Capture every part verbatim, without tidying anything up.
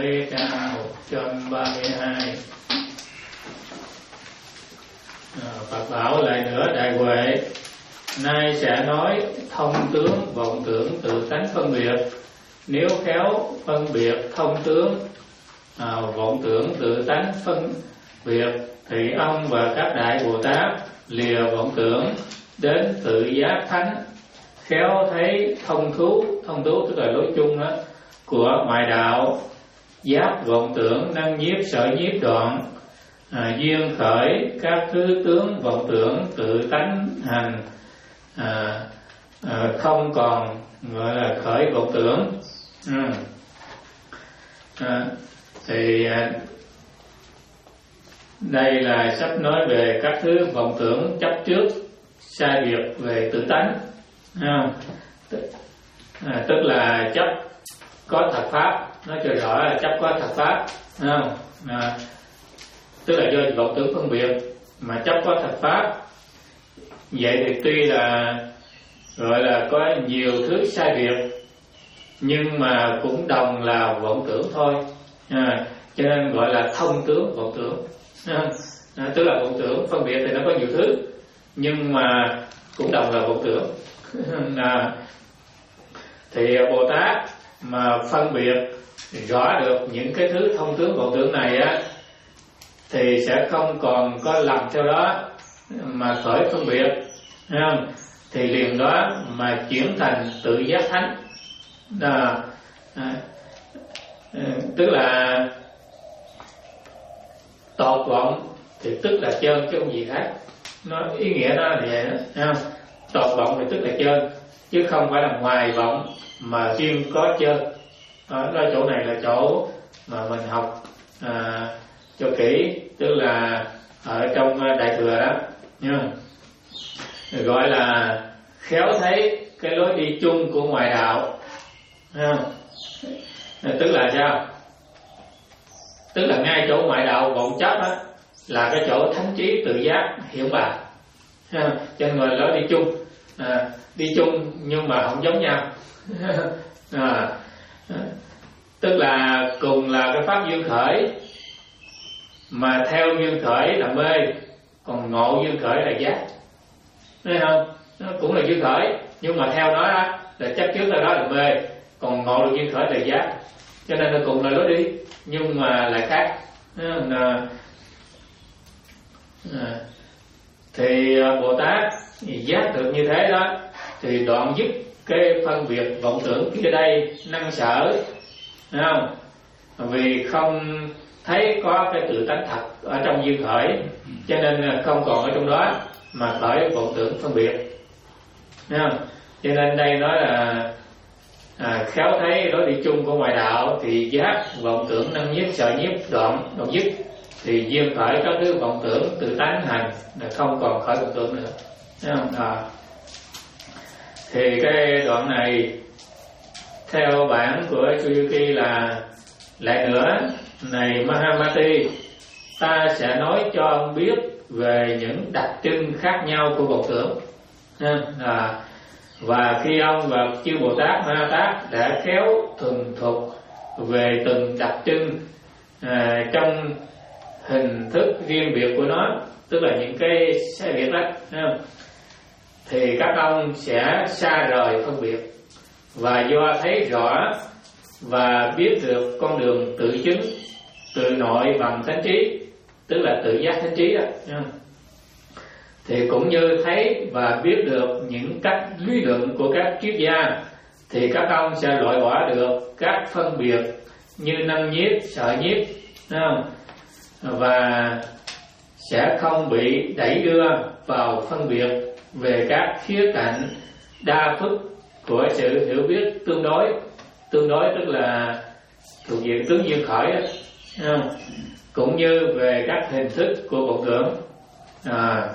Huệ trang một trăm ba mươi hai. À, Phật bảo lại nữa: Đại Huệ, nay sẽ nói thông tướng vọng tưởng tự tánh phân biệt. Nếu khéo phân biệt thông tướng à, vọng tưởng tự tánh phân biệt, thì ông và các đại Bồ Tát lìa vọng tưởng đến tự giác thánh, khéo thấy thông thú, thông thú tức là lối chung đó của ngoại đạo, giác vọng tưởng năng nhiếp sở nhiếp đoạn, à, duyên khởi các thứ tướng vọng tưởng tự tánh hành, à, à, không còn gọi là khởi vọng tưởng. ừ. à, thì à, đây là sắp nói về các thứ vọng tưởng chấp trước sai biệt về tự tánh. à, à, tức là chấp có thật pháp, nói cho rõ là chấp có thật pháp, không? À, tức là do vọng tưởng phân biệt mà chấp có thật pháp. Vậy thì tuy là gọi là có nhiều thứ sai biệt, nhưng mà cũng đồng là vọng tưởng thôi, à, cho nên gọi là thông tướng vọng tưởng. à, à, tức là vọng tưởng phân biệt thì nó có nhiều thứ, nhưng mà cũng đồng là vọng tưởng. à, thì Bồ Tát mà phân biệt rõ được những cái thứ thông tướng vọng tưởng này á, thì sẽ không còn có lầm theo đó mà khởi phân biệt, không? Thì liền đó mà chuyển thành tự giác thánh. à, à, tức là tột vọng thì tức là trơn chứ không gì khác. Nó ý nghĩa nó là vậy đó, không? Tột vọng thì tức là trơn, chứ không phải là ngoài vọng mà chuyên có trơn. Đó, đó chỗ này là chỗ mà mình học à, cho kỹ, tức là ở trong Đại Thừa đó nha, gọi là khéo thấy cái lối đi chung của ngoại đạo. à, tức là sao? Tức là ngay chỗ ngoại đạo vọng chấp đó là cái chỗ thánh trí tự giác hiểu bài, à, cho nên gọi là lối đi chung. à, đi chung nhưng mà không giống nhau. à, tức là cùng là cái pháp duyên khởi, mà theo duyên khởi là mê, còn ngộ duyên khởi là giác, thấy không? Nó cũng là duyên khởi, nhưng mà theo nó đó là chấp trước đó là mê, còn ngộ được duyên khởi là giác, cho nên nó cùng là lối đi nhưng mà lại khác. à, à, thì Bồ Tát giác được như thế đó thì đoạn dứt cái phân biệt vọng tưởng kia đây năng sở, thấy không? Vì không thấy có cái tự tánh thật ở trong duyên khởi, cho nên không còn ở trong đó mà khởi vọng tưởng phân biệt, thấy không? Cho nên đây nói là à, khéo thấy lối đi chung của ngoại đạo thì giác vọng tưởng năng nhiếp sợ nhiếp đoạn đoạn dứt, thì duyên khởi các thứ vọng tưởng tự tánh hành là không còn khởi vọng tưởng nữa, thấy không? À, thì cái đoạn này theo bản của Suyuki là: lại nữa, này Mahamati, ta sẽ nói cho ông biết về những đặc trưng khác nhau của vọng tưởng. à, Và khi ông và chư Bồ Tát Ma Tát đã khéo thuần thục về từng đặc trưng à, trong hình thức riêng biệt của nó, tức là những cái sai biệt đó, thì các ông sẽ xa rời phân biệt, và do thấy rõ và biết được con đường tự chứng tự nội bằng thánh trí, tức là tự giác thánh trí đó, thì cũng như thấy và biết được những cách lý luận của các triết gia, thì các ông sẽ loại bỏ được các phân biệt như năng nhiếp, sợ nhiếp, và sẽ không bị đẩy đưa vào phân biệt về các khía cạnh đa phức của sự hiểu biết tương đối. Tương đối tức là thuộc diện tướng duyên khởi đó, không? Cũng như về các hình thức của vọng tưởng. à,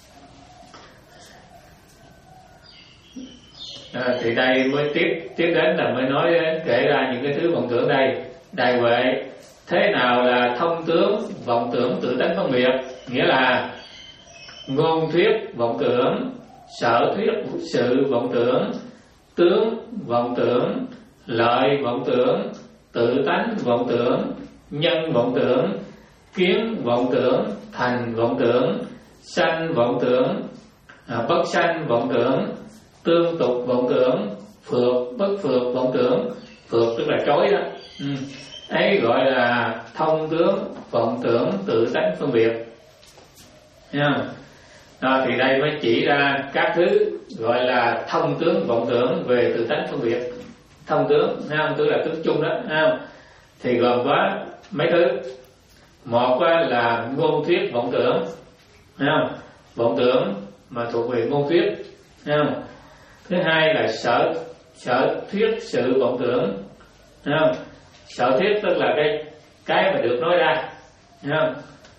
à, Thì đây mới tiếp tiếp đến là mới nói đến, kể ra những cái thứ vọng tưởng đây. Đại Huệ, thế nào là thông tướng vọng tưởng tự tánh phân biệt? Nghĩa là ngôn thuyết vọng tưởng, sở thuyết sự vọng tưởng, tướng vọng tưởng, lợi vọng tưởng, tự tánh vọng tưởng, nhân vọng tưởng, kiến vọng tưởng, thành vọng tưởng, sanh vọng tưởng, à, bất sanh vọng tưởng, tương tục vọng tưởng, phược bất phược vọng tưởng. Phược tức là trói đó. Ừ. Ấy gọi là thông tướng vọng tưởng tự tánh phân biệt. Nha. Đó, thì đây mới chỉ ra các thứ gọi là thông tướng vọng tưởng về tự tánh phân biệt. Thông tướng, không? Tức là tướng chung đó, không? Thì gồm có mấy thứ. Một là ngôn thuyết vọng tưởng, không? Vọng tưởng mà thuộc về ngôn thuyết, không? Thứ hai là sở sở thuyết sự vọng tưởng, không? Sở thuyết tức là cái cái mà được nói ra, không?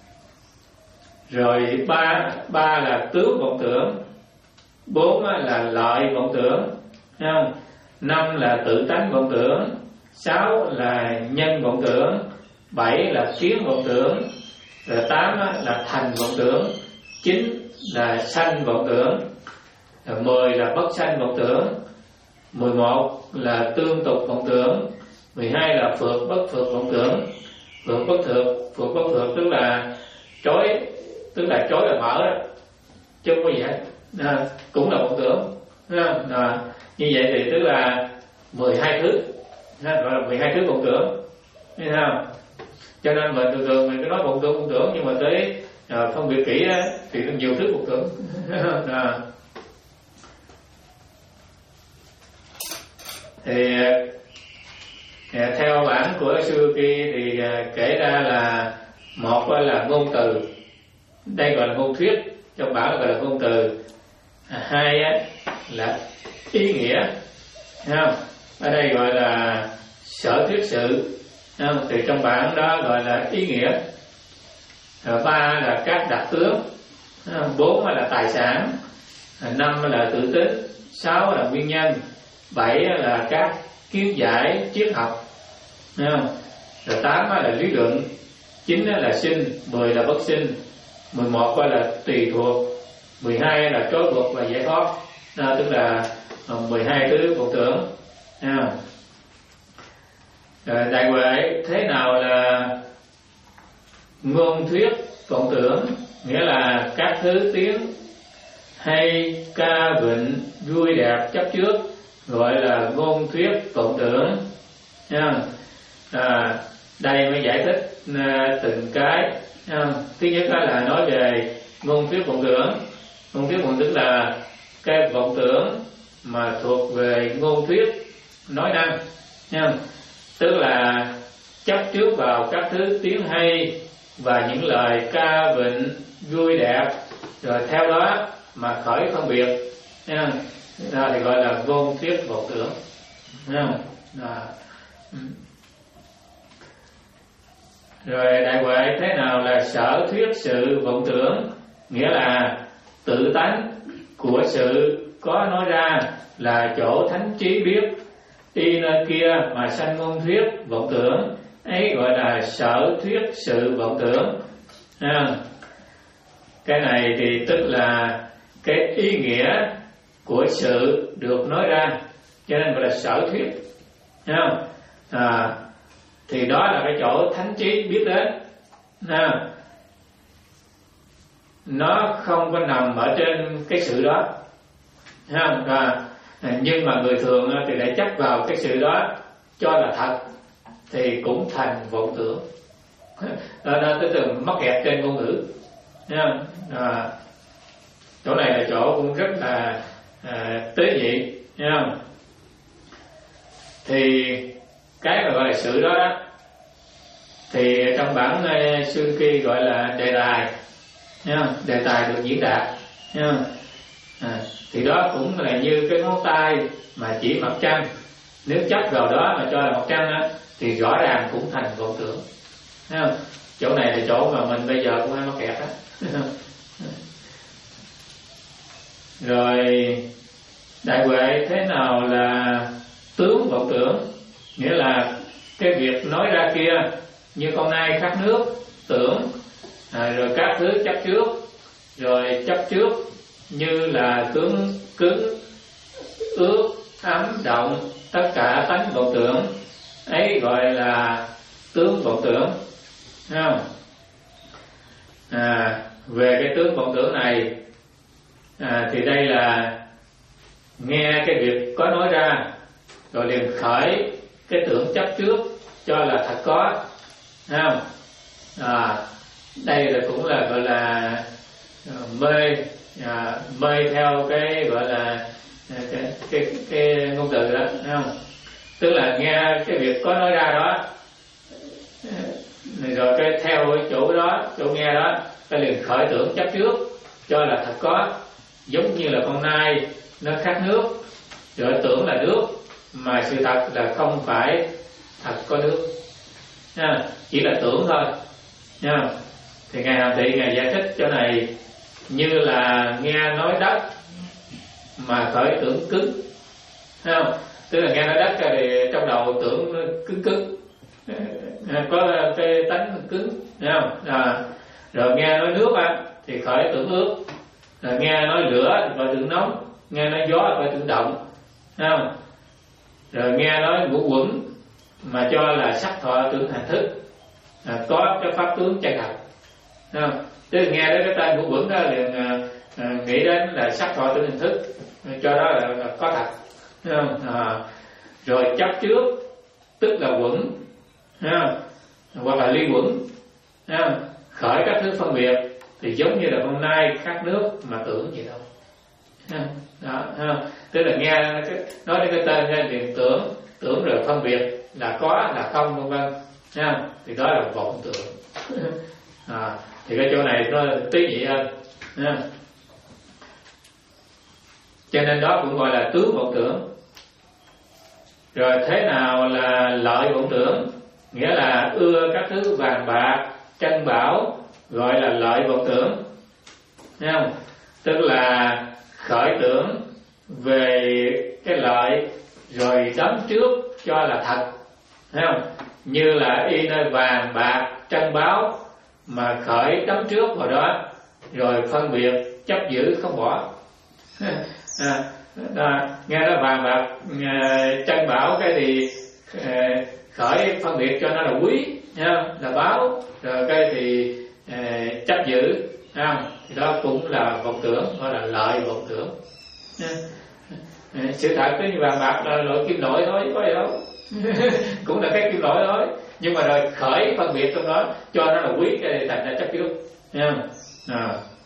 Rồi ba ba là tướng vọng tưởng, bốn là lợi vọng tưởng, không? Năm là tự tánh vọng tưởng, sáu là nhân vọng tưởng, bảy là kiến vọng tưởng, rồi tám là thành vọng tưởng, chín là sanh vọng tưởng, rồi mười là bất sanh vọng tưởng, mười một là tương tục vọng tưởng, mười hai là phược bất phược vọng tưởng. Phược bất phược, phược bất phược tức là trói, tức là trói là mở đó, chứ không có gì hết, à, cũng là vọng tưởng, đúng không? À, như vậy thì tức là mười hai thứ, gọi là mười hai thứ vọng tưởng, thấy không? Cho nên mình thường thường mình cứ nói vọng tưởng vọng tưởng, nhưng mà tới à, phân biệt kỹ á, thì có nhiều thứ vọng tưởng. À. Thì à, theo bản của Suzuki thì à, kể ra là một là ngôn từ, đây gọi là ngôn thuyết, trong bản gọi là ngôn từ. À, hai á, là ý nghĩa, không? Ở đây gọi là sở thuyết sự, không? Thì trong bản đó gọi là ý nghĩa. Rồi ba là các đặc tướng, bốn là tài sản, năm là tự tính, sáu là nguyên nhân, bảy là các kiến giải triết học, không? Rồi tám là lý luận, chín là sinh, mười là bất sinh, mười một là tùy thuộc, mười hai là trói buộc và giải thoát. Đó, tức là mười hai thứ vọng tưởng. Rồi đại huệ thế nào là ngôn thuyết vọng tưởng? Nghĩa là các thứ tiếng hay, ca vịnh, vui đẹp chấp trước, gọi là ngôn thuyết vọng tưởng. À, đây mới giải thích à, từng cái. À, thứ nhất là nói về ngôn thuyết vọng tưởng. Ngôn thuyết vọng tưởng là cái vọng tưởng mà thuộc về ngôn thuyết nói năng, nha. Tức là chấp trước vào các thứ tiếng hay và những lời ca vịnh vui đẹp, rồi theo đó mà khởi phân biệt, nha. Đó thì gọi là ngôn thuyết vọng tưởng, nha. Đó. Rồi đại huệ thế nào là sở thuyết sự vọng tưởng? Nghĩa là tự tánh của sự có nói ra là chỗ thánh trí biết, đi nơi kia mà sanh ngôn thuyết vọng tưởng, ấy gọi là sở thuyết sự vọng tưởng. À, cái này thì tức là cái ý nghĩa của sự được nói ra, cho nên gọi là sở thuyết. À, à, thì đó là cái chỗ thánh trí biết đến. À, nó không có nằm ở trên cái sự đó, không? À, nhưng mà người thường thì lại chấp vào cái sự đó cho là thật, thì cũng thành vọng tưởng. Đó, nó tới từ mắc kẹt trên ngôn ngữ, không? À, chỗ này là chỗ cũng rất là à, tế nhị, không? Thì cái mà gọi là sự đó, đó thì trong bản uh, Suzuki gọi là đề tài, nha, đề tài được diễn đạt, nha. À, thì đó cũng là như cái ngón tay mà chỉ mặt trăng, nếu chấp vào đó mà cho là mặt trăng á, thì rõ ràng cũng thành vọng tưởng, thấy không? Chỗ này là chỗ mà mình bây giờ cũng hay mắc kẹt á. Rồi đại huệ thế nào là tướng vọng tưởng? Nghĩa là cái việc nói ra kia như con nai khát nước, tưởng, à, rồi các thứ chấp trước, rồi chấp trước như là tướng cứng, ướt, ấm, động, tất cả tánh vọng tưởng. ấy gọi là tướng vọng tưởng, thấy không? À, về cái tướng vọng tưởng này à, thì đây là nghe cái việc có nói ra rồi liền khởi cái tưởng chấp trước cho là thật có, thấy không? À, đây là cũng là gọi là uh, mê à, mê theo cái gọi là cái cái cái, cái ngôn từ đó, thấy không? Tức là nghe cái việc có nói ra đó rồi cái theo cái chỗ đó, chỗ nghe đó, cái liền khởi tưởng chấp trước cho là thật có, giống như là con nai nó khát nước rồi tưởng là nước mà sự thật là không phải thật có nước nha, chỉ là tưởng thôi nha. Thì ngài Hàm Thị ngài giải thích chỗ này như là nghe nói đất mà khởi tưởng cứng, thấy không? Tức là nghe nói đất thì trong đầu tưởng cứng cứng, có cái tánh cứng, thấy không? À, rồi nghe nói nước á thì khởi tưởng ướt, rồi nghe nói lửa thì khởi tưởng nóng, nghe nói gió thì khởi tưởng động, thấy không? Rồi nghe nói ngũ quẩn mà cho là sắc thọ tưởng hành thức, à, có cái pháp tướng chân thật, thấy không? Tức là nghe đến cái tên ngũ quẩn đó liền à, à, nghĩ đến là sắc thọ tưởng hành thức, cho đó là, là có thật, thấy không? À, rồi chấp trước tức là quẩn, thấy không? Hoặc là ly quẩn, thấy không? Khởi các thứ phân biệt thì giống như là con nai khát nước mà tưởng gì đâu, đó, không? Tức là nghe cái, nói đến cái tên ra liền tưởng, tưởng rồi phân biệt là có là không, vân vân, không? Thì đó là vọng tưởng. À, thì cái chỗ này nó tế nhị hơn, không? Cho nên đó cũng gọi là tướng vọng tưởng. Rồi thế nào là lợi vọng tưởng? Nghĩa là ưa các thứ vàng bạc tranh bảo, gọi là lợi vọng tưởng, thấy không? Tức là khởi tưởng về cái lợi rồi đắm trước cho là thật, thấy không? Như là y nơi vàng bạc tranh báo mà khởi đắm trước vào đó rồi phân biệt chấp giữ không bỏ. À, à, nghe nói vàng bạc à, tranh bảo cái thì à, khởi phân biệt cho nó là quý, nha, là báo, rồi cái thì à, chấp giữ, không? Thì đó cũng là vọng tưởng, gọi là lợi vọng tưởng. À, sự thật cái vàng bạc là loại kim loại thôi, có gì đâu. Cũng là cái kim loại thôi, nhưng mà rồi khởi phân biệt trong đó cho nó là quý, cái thì thành ra chấp trước, nha. À.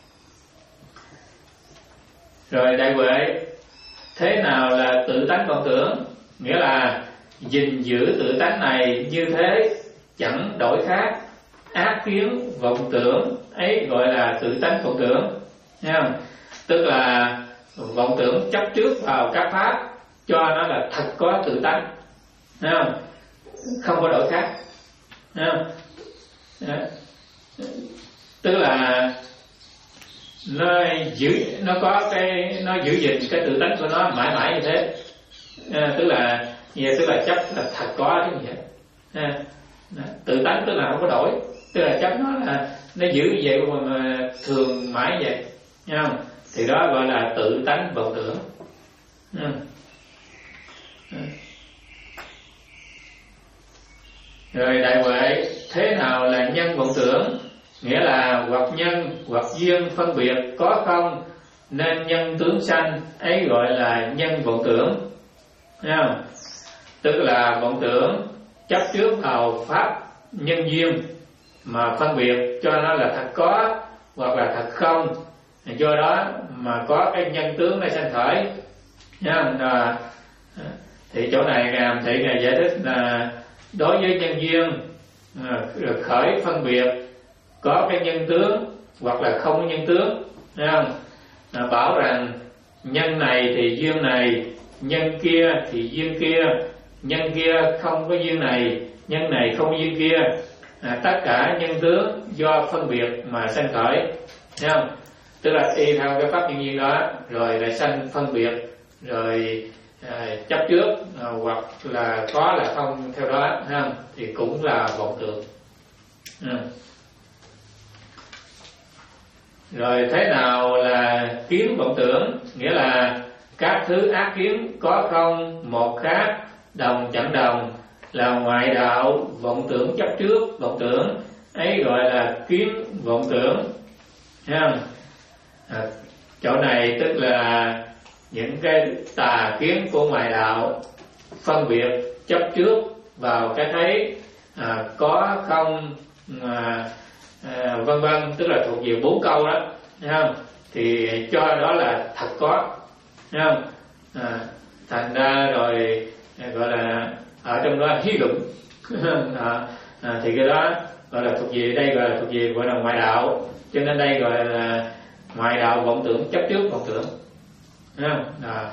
Rồi đại huệ, thế nào là tự tánh vọng tưởng? Nghĩa là gìn giữ tự tánh này như thế chẳng đổi khác, ác kiến vọng tưởng ấy gọi là tự tánh vọng tưởng, thấy không? Tức là vọng tưởng chấp trước vào các pháp cho nó là thật có tự tánh, thấy không? Không có đổi khác, thấy không? Đó. Tức là nó giữ, nó có cái, nó giữ gìn cái tự tánh của nó mãi mãi như thế, à, tức là như tức là chấp là thật có chứ gì hết, à, tự tánh tức là không có đổi, tức là chấp nó là nó giữ như vậy mà, mà thường mãi vậy, nghe không? Thì đó gọi là tự tánh vọng tưởng. À. À. Rồi đại huệ, thế nào là nhân vọng tưởng? Nghĩa là hoặc nhân hoặc duyên phân biệt có không nên nhân tướng sanh, ấy gọi là nhân vọng tưởng, thấy không? Tức là vọng tưởng chấp trước vào pháp nhân duyên mà phân biệt cho nó là thật có hoặc là thật không, do đó mà có cái nhân tướng này sanh khởi, nha. À, thì chỗ này ngài Hàm Thị ngài giải thích là đối với nhân duyên à, khởi phân biệt có cái nhân tướng hoặc là không có nhân tướng, thấy không? À, bảo rằng nhân này thì duyên này, nhân kia thì duyên kia, nhân kia không có duyên này, nhân này không có duyên kia, à, tất cả nhân tướng do phân biệt mà sanh khởi, thấy không? Tức là y theo cái pháp nhân duyên đó rồi lại sanh phân biệt, rồi à, chấp trước à, hoặc là có là không theo đó, thấy không? Thì cũng là vọng tưởng. À. Rồi thế nào là kiến vọng tưởng? Nghĩa là các thứ ác kiến có không, một khác, đồng chẳng đồng, là ngoại đạo vọng tưởng chấp trước vọng tưởng, ấy gọi là kiến vọng tưởng. Thấy không? À, chỗ này tức là những cái tà kiến của ngoại đạo phân biệt chấp trước vào cái thấy à, có không à, à, vân vân, tức là thuộc về bốn câu đó. Thấy không? Thì cho đó là thật có. Thấy không? À, thành ra rồi gọi là ở trong đó hí luận à, à, thì cái đó gọi là thuộc về, đây gọi là thuộc về gọi là ngoại đạo, cho nên đây gọi là ngoại đạo vọng tưởng chấp trước vọng tưởng. Thấy không? À.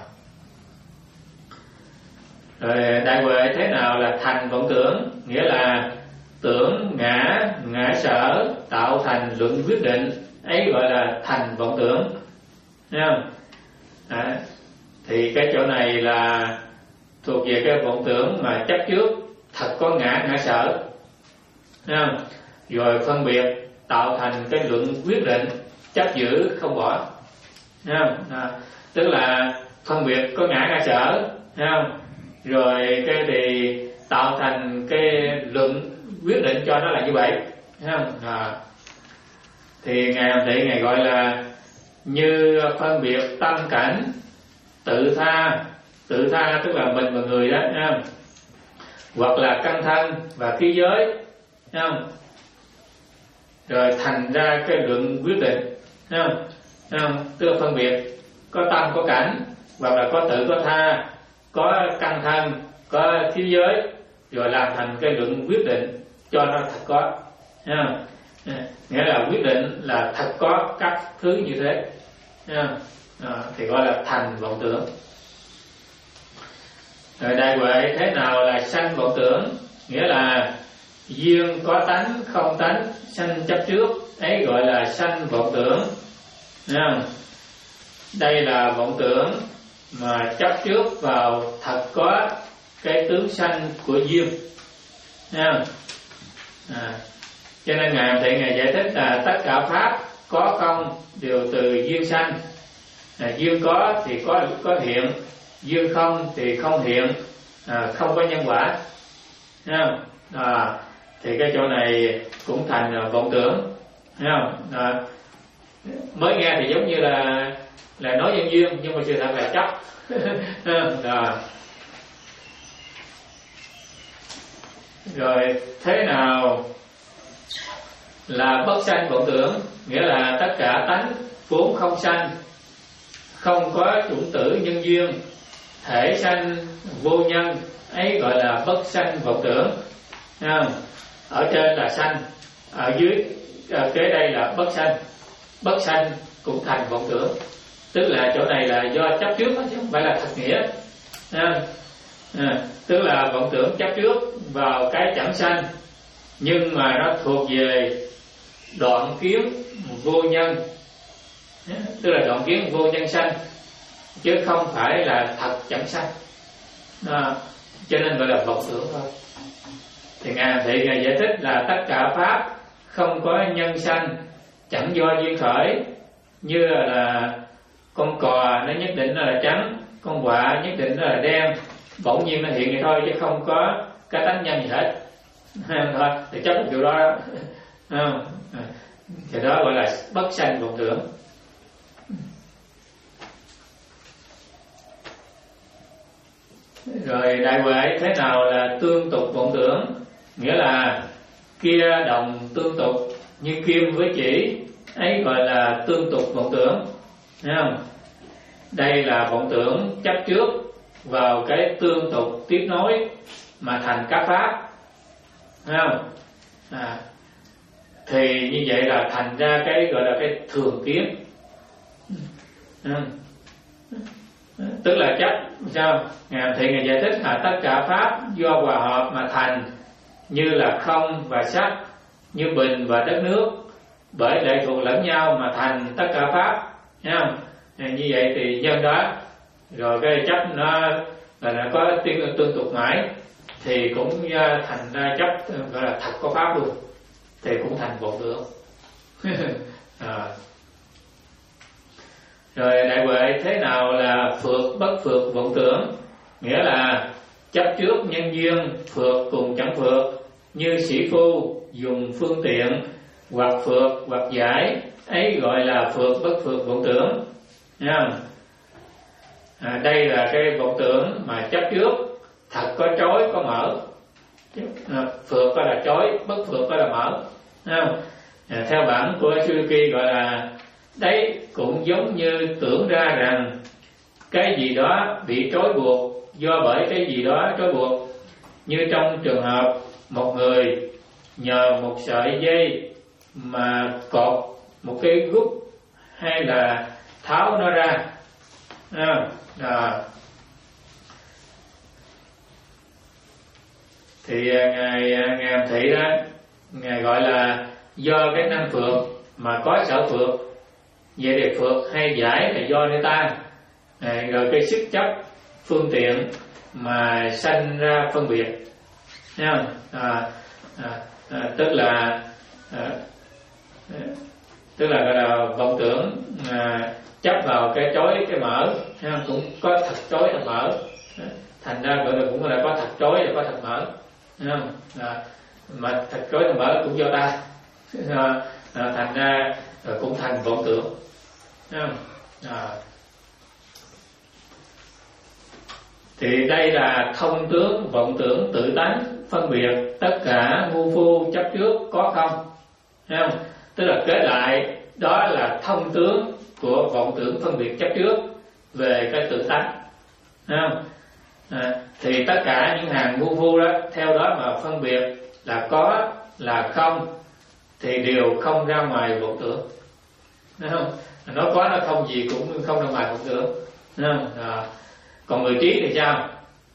Rồi đại huệ thế nào là thành vọng tưởng, nghĩa là tưởng ngã ngã sở tạo thành luận quyết định, ấy gọi là thành vọng tưởng. Thấy không? À, thì cái chỗ này là thuộc về cái vọng tưởng mà chấp trước thật có ngã ngã sở. Thấy không? Rồi phân biệt tạo thành cái luận quyết định chấp giữ không bỏ. Thấy không? À, tức là phân biệt có ngã ngã sở. Thấy không? Rồi cái thì tạo thành cái luận quyết định cho nó là như vậy. Thấy không? À, thì ngài Hàm Thị ngài gọi là như phân biệt tâm cảnh tự tha, tự tha tức là mình và người đó, thấy không? Hoặc là căn thân và khí giới, thấy không? Rồi thành ra cái luận quyết định, thấy không? Thấy không? Tức là phân biệt có tâm có cảnh, hoặc là có tự có tha, có căn thân, có khí giới, rồi làm thành cái luận quyết định cho nó thật có. Thấy không? Nghĩa là quyết định là thật có các thứ như thế. Thấy không? À, thì gọi là thành vọng tưởng. Rồi đại huệ thế nào là sanh vọng tưởng, nghĩa là duyên có tánh không tánh sanh chấp trước, ấy gọi là sanh vọng tưởng. Thấy không? Đây là vọng tưởng mà chấp trước vào thật có cái tướng sanh của duyên. Thấy không? À, cho nên ngài Hàm Thị ngài giải thích là tất cả pháp có không đều từ duyên sanh. À, duyên có thì có có hiện, duyên không thì không hiện, à, không có nhân quả. Thấy không? À, thì cái chỗ này cũng thành vọng tưởng. Thấy không? À, mới nghe thì giống như là là nói nhân duyên, nhưng mà sự thật là chấp. À. Rồi thế nào là bất sanh vọng tưởng, nghĩa là tất cả tánh vốn không sanh, không có chủng tử nhân duyên, thể sanh vô nhân, ấy gọi là bất sanh vọng tưởng. Thấy không? Ở trên là sanh, ở dưới ở kế đây là bất sanh. Bất sanh cũng thành vọng tưởng, tức là chỗ này là do chấp trước chứ không phải là thật nghĩa. À, à, tức là vọng tưởng chấp trước vào cái chẳng sanh, nhưng mà nó thuộc về đoạn kiến vô nhân, tức là đoạn kiến vô nhân sanh, chứ không phải là thật chẳng sanh. À, cho nên gọi là vọng tưởng thôi. Thì ngài Thị ngài giải thích là tất cả pháp không có nhân sanh, chẳng do duyên khởi. Như là con cò nó nhất định là trắng, con quạ nhất định là đen, bỗng nhiên nó hiện vậy thôi, chứ không có cái tánh nhân gì hết. Thôi thì chấp một điều đó. Không? Thì đó gọi là bất sanh vọng tưởng. Rồi đại huệ thế nào là tương tục vọng tưởng, nghĩa là kia đồng tương tục như kim với chỉ, ấy gọi là tương tục vọng tưởng. Thấy không? Đây là vọng tưởng chấp trước vào cái tương tục tiếp nối mà thành các pháp. Thấy không? À, thì như vậy là thành ra cái gọi là cái thường kiến. À, tức là chấp sao? Ngài Thị ngài giải thích là tất cả pháp do hòa hợp mà thành, như là không và sắc, như bình và đất nước, bởi lệ thuộc lẫn nhau mà thành tất cả pháp. Thấy không? Như vậy thì nhân đó, rồi cái chấp nó là nó có tương tương tục mãi, thì cũng thành ra chấp gọi là thật có pháp luôn, thì cũng thành vọng tưởng. À. Rồi đại huệ thế nào là phược bất phược vọng tưởng, nghĩa là chấp trước nhân duyên phượt cùng chẳng phượt, như sĩ phu dùng phương tiện hoặc phượt hoặc giải, ấy gọi là phượt bất phượt vọng tưởng. Nha. À, đây là cái vọng tưởng mà chấp trước, thật có chối có mở. À, phượt có là chối, bất phượt có là mở. À, theo bản của Suzuki gọi là đấy cũng giống như tưởng ra rằng cái gì đó bị trói buộc do bởi cái gì đó trói buộc, như trong trường hợp một người nhờ một sợi dây mà cột một cái gút hay là tháo nó ra. À, à. Thì ngài ngài Hàm Thị đó, ngài gọi là do cái năng phượt mà có sở phượt, vậy thì phượt hay giải là do người ta. À, rồi cái sức chấp phương tiện mà sanh ra phân biệt. Nha. À, à, à, tức là à, tức là gọi là vọng tưởng à, chấp vào cái chối cái mở, ha, cũng có thật chối thật mở, thành ra gọi là cũng là có thật chối và có thật mở, à, mà thật chối thật mở cũng do ta, à, à, thành ra cũng thành vọng tưởng. À, thì đây là thông tướng vọng tưởng tự tánh phân biệt tất cả ngu phu chấp trước có không, thấy không? Tức là kết lại đó là thông tướng của vọng tưởng phân biệt chấp trước về cái tự tánh, thấy không? À, thì tất cả những hàng ngu phu đó theo đó mà phân biệt là có là không thì đều không ra ngoài vọng tưởng, thấy không? Nó có nó không gì cũng không ra ngoài vọng tưởng, thấy không? À, còn người trí thì sao?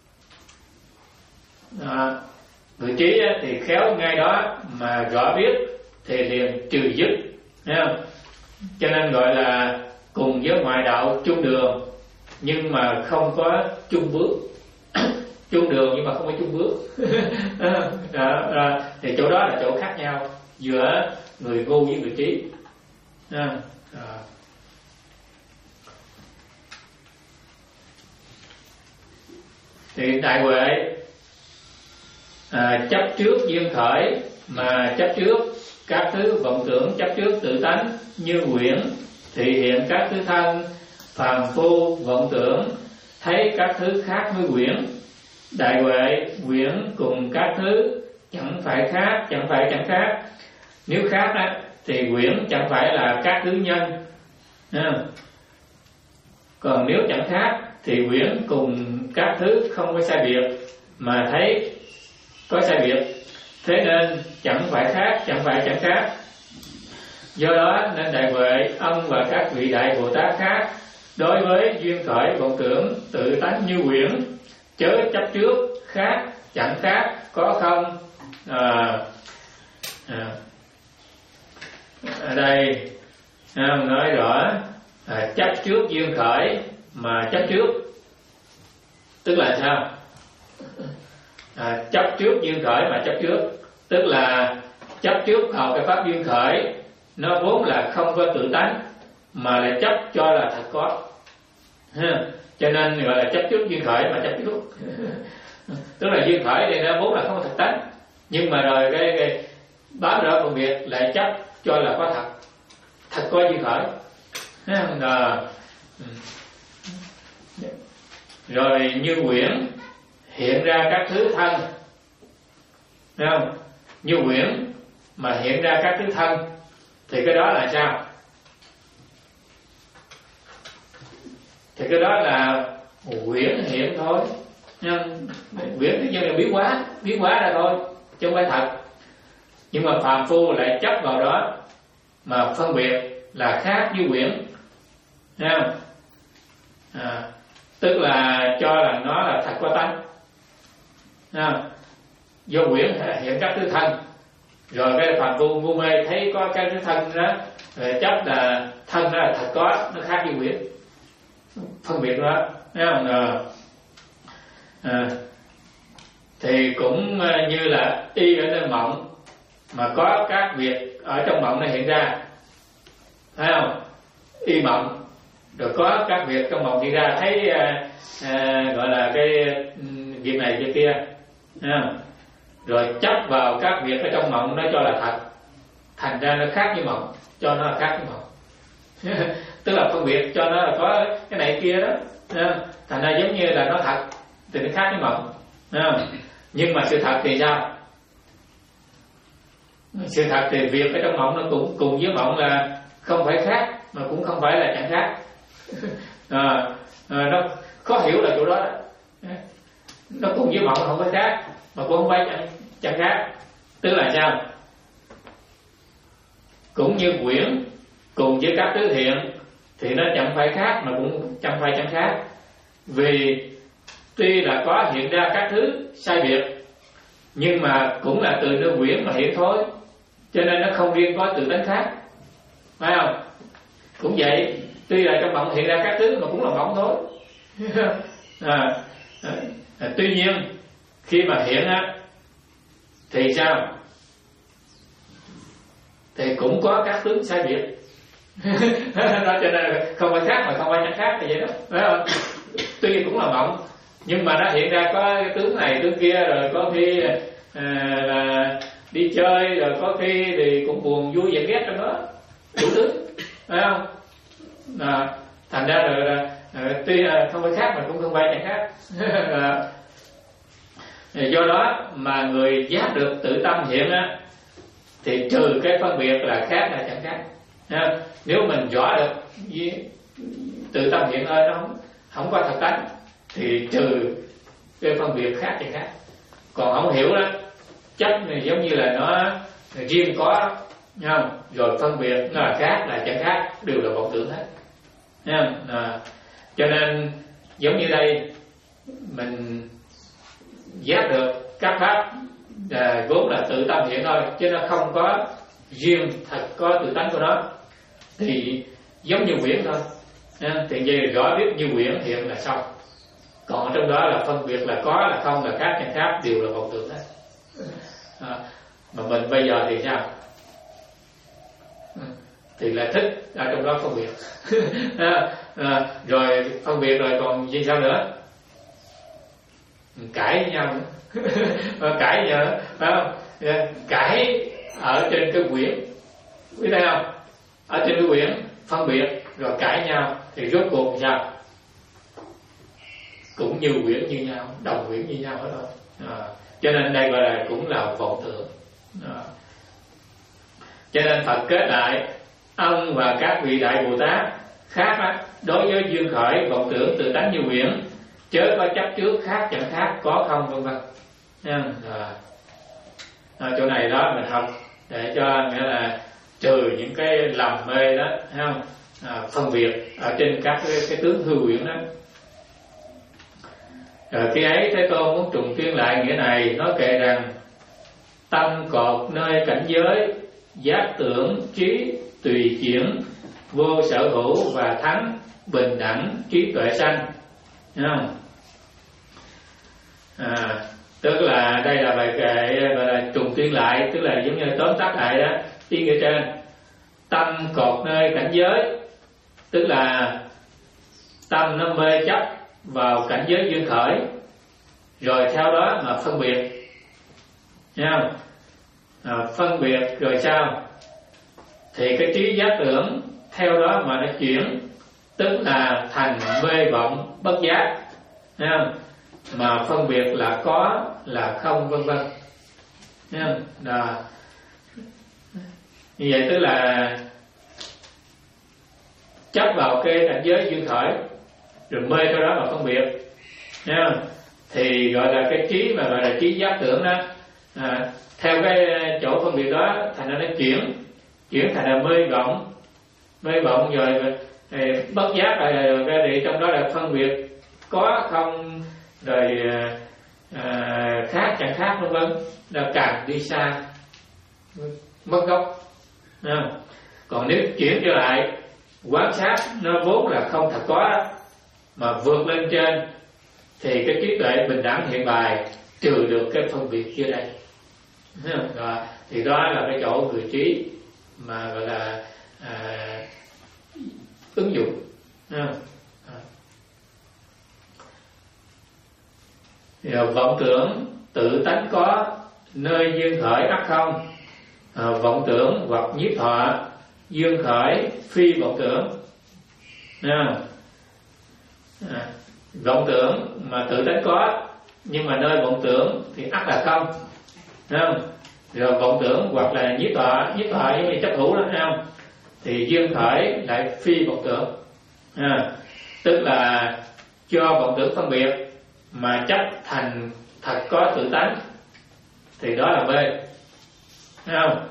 À, người trí thì khéo ngay đó mà rõ biết thì liền trừ dứt, thấy không? Cho nên gọi là cùng với ngoại đạo chung đường nhưng mà không có chung bước. Chung đường nhưng mà không có chung bước. Đó, đó. Thì chỗ đó là chỗ khác nhau giữa người ngu với người trí. Đó. Đó. Thì đại huệ à, chấp trước duyên khởi mà chấp trước các thứ vọng tưởng chấp trước tự tánh như quyển thị hiện các thứ thân, phàm phu vọng tưởng thấy các thứ khác với quyển. Đại huệ quyển cùng các thứ chẳng phải khác, chẳng phải chẳng khác. Nếu khác á, thì quyển chẳng phải là các thứ nhân, à. Còn nếu chẳng khác thì quyển cùng các thứ không có sai biệt mà thấy có sai biệt, thế nên chẳng phải khác, chẳng phải chẳng khác. Do đó nên đại huệ ông và các vị đại Bồ Tát khác đối với duyên khởi vọng tưởng tự tánh như quyển chớ chấp trước khác chẳng khác có không. À, à, ở đây à, nói rõ à, chấp trước duyên khởi mà chấp trước tức là sao? À, chấp trước duyên khởi mà chấp trước tức là chấp trước vào cái pháp duyên khởi nó vốn là không có tự tánh mà lại chấp cho là thật có, ha. Cho nên gọi là chấp trước duyên khởi mà chấp trước. Tức là duyên khởi thì nó vốn là không có thật tánh, nhưng mà rồi cái, cái bám rõ phân biệt lại chấp cho là có thật, thật có duyên khởi, ha. Rồi như quyển hiện ra các thứ thân, thấy không? Như quyển mà hiện ra các thứ thân thì cái đó là sao? Thì cái đó là quyển hiện thôi, nhưng quyển tự nhiên là biến hóa, biến hóa ra thôi chứ không phải thật. Nhưng mà phàm phu lại chấp vào đó mà phân biệt là khác với quyển, thấy không? À, tức là cho là nó là thật có tánh, à, do quyển hiện các thứ thân, rồi cái phàm phu ngu mê thấy có cái thứ thân đó rồi chấp là thân đó là thật có, nó khác với quyển, phân biệt đó, thấy không? À, à, thì cũng như là y ở nơi mộng mà có các việc ở trong mộng nó hiện ra, thấy không? Y mộng rồi có các việc trong mộng hiện ra, thấy à, à, gọi là cái việc này việc kia, à, rồi chấp vào các việc ở trong mộng nó cho là thật, thành ra nó khác với mộng, cho nó là khác với mộng. Tức là phân biệt cho nó là có cái này kia đó, à, thành ra giống như là nó thật thì nó khác với mộng, à, nhưng mà sự thật thì sao? Sự thật thì việc ở trong mộng nó cũng cùng với mộng là không phải khác mà cũng không phải là chẳng khác. À, à, nó khó hiểu là chỗ đó, đó. Nó cùng với mộng không phải khác mà cũng không phải chẳng, chẳng khác. Tức là sao? Cũng như quyển cùng với các tứ thiện thì nó chẳng phải khác mà cũng chẳng phải chẳng khác. Vì tuy là có hiện ra các thứ sai biệt nhưng mà cũng là từ nơi quyển mà hiện thôi, cho nên nó không riêng có từ tánh khác, phải không? Cũng vậy, tuy là trong mộng hiện ra các thứ mà cũng là mộng thôi. à, à, à, tuy nhiên khi mà hiện á thì sao? Thì cũng có các tướng sai biệt. Đó, cho nên là không phải khác mà không phải chẳng khác, thì vậy đó, phải không? Tuy cũng là mộng nhưng mà nó hiện ra có cái tướng này tướng kia, rồi có khi à, là đi chơi, rồi có khi thì cũng buồn vui giận ghét trong đó, đủ thứ, phải không? À, thành ra là, là à, tuy là không phải khác mà cũng không phải chẳng khác. À, do đó mà người giác được tự tâm hiện á thì trừ cái phân biệt là khác là chẳng khác. À, nếu mình rõ được với tự tâm hiện ơi nó không, không có thật tánh thì trừ cái phân biệt khác chẳng khác. Còn không hiểu đó, chấp này giống như là nó riêng có, không? Rồi phân biệt nó là khác là chẳng khác, đều là vọng tưởng hết. À, cho nên giống như đây mình giác được các pháp à, vốn là tự tâm hiện thôi, chứ nó không có riêng thật có tự tánh của nó, thì giống như quyển thôi. À, thì vậy rõ biết như quyển hiện là xong. Còn trong đó là phân biệt là có là không, là khác chẳng khác, đều là vọng tưởng hết. À, mà mình bây giờ thì sao? Thì là thích ở trong đó phân biệt. À, à, rồi phân biệt rồi còn gì sao nữa? Cãi với nhau nữa. Cãi với nhau nữa, phải không? Cãi ở trên cái quyển, biết thấy không? Ở trên cái quyển phân biệt rồi cãi nhau thì rốt cuộc sao? Cũng như quyển như nhau, đồng quyển như nhau hết rồi. À, cho nên đây gọi là cũng là vọng tưởng. À, cho nên Phật kết lại ông và các vị đại Bồ Tát khác á, đối với duyên khởi vọng tưởng tự tánh như quyển, chớ có chấp trước khác chẳng khác, có không, vân vân. À, à, chỗ này đó mình học để cho nghĩa là trừ những cái lầm mê đó, thấy không? À, phân biệt ở trên các cái, cái tướng hư quyển đó. Rồi khi ấy Thế Tôn muốn trùng tuyên lại nghĩa này, nói kệ rằng tâm cột nơi cảnh giới giác tưởng trí tùy chuyển, vô sở hữu và thắng, bình đẳng trí tuệ sanh. Thấy không? À, tức là đây là bài kệ gọi là trùng tuyên lại, tức là giống như tóm tắt lại đó ý nghĩa trên. Tâm cột nơi cảnh giới, tức là tâm nó mê chấp vào cảnh giới duyên khởi, rồi theo đó mà phân biệt, thấy không? À, phân biệt rồi sao? Thì cái trí giác tưởng theo đó mà nó chuyển, tức là thành mê vọng bất giác, thấy không? Mà phân biệt là có là không, vân vân, thấy không? Đó. Như vậy tức là chấp vào cái cảnh giới duyên khởi rồi mê theo đó mà phân biệt, thấy không? Thì gọi là cái trí mà gọi là trí giác tưởng đó, à, theo cái chỗ phân biệt đó thành ra nó chuyển chuyển thành là mê vọng, mê vọng rồi, rồi bất giác rồi, rồi, rồi, rồi trong đó là phân biệt có không, rồi à, khác chẳng khác, vân vân, là càng đi xa mất gốc. À, còn nếu chuyển trở lại quan sát nó vốn là không thật có mà vượt lên trên thì cái trí tuệ bình đẳng hiện bài trừ được cái phân biệt kia đây. Đó, thì đó là cái chỗ người trí mà gọi là à, ứng dụng. À, à. Thì vọng tưởng tự tánh có, nơi duyên khởi ắt không. À, vọng tưởng hoặc nhiếp thọ duyên khởi phi vọng tưởng. À, à, vọng tưởng mà tự tánh có, nhưng mà nơi vọng tưởng thì ắt là không. Không? Rồi vọng tưởng hoặc là nhiếp thọ, nhiếp thọ giống như chấp thủ đó, thấy không? Thì duyên khởi lại phi vọng tưởng. À, tức là cho vọng tưởng phân biệt mà chấp thành thật có tự tánh, thì đó là mê. Thấy không?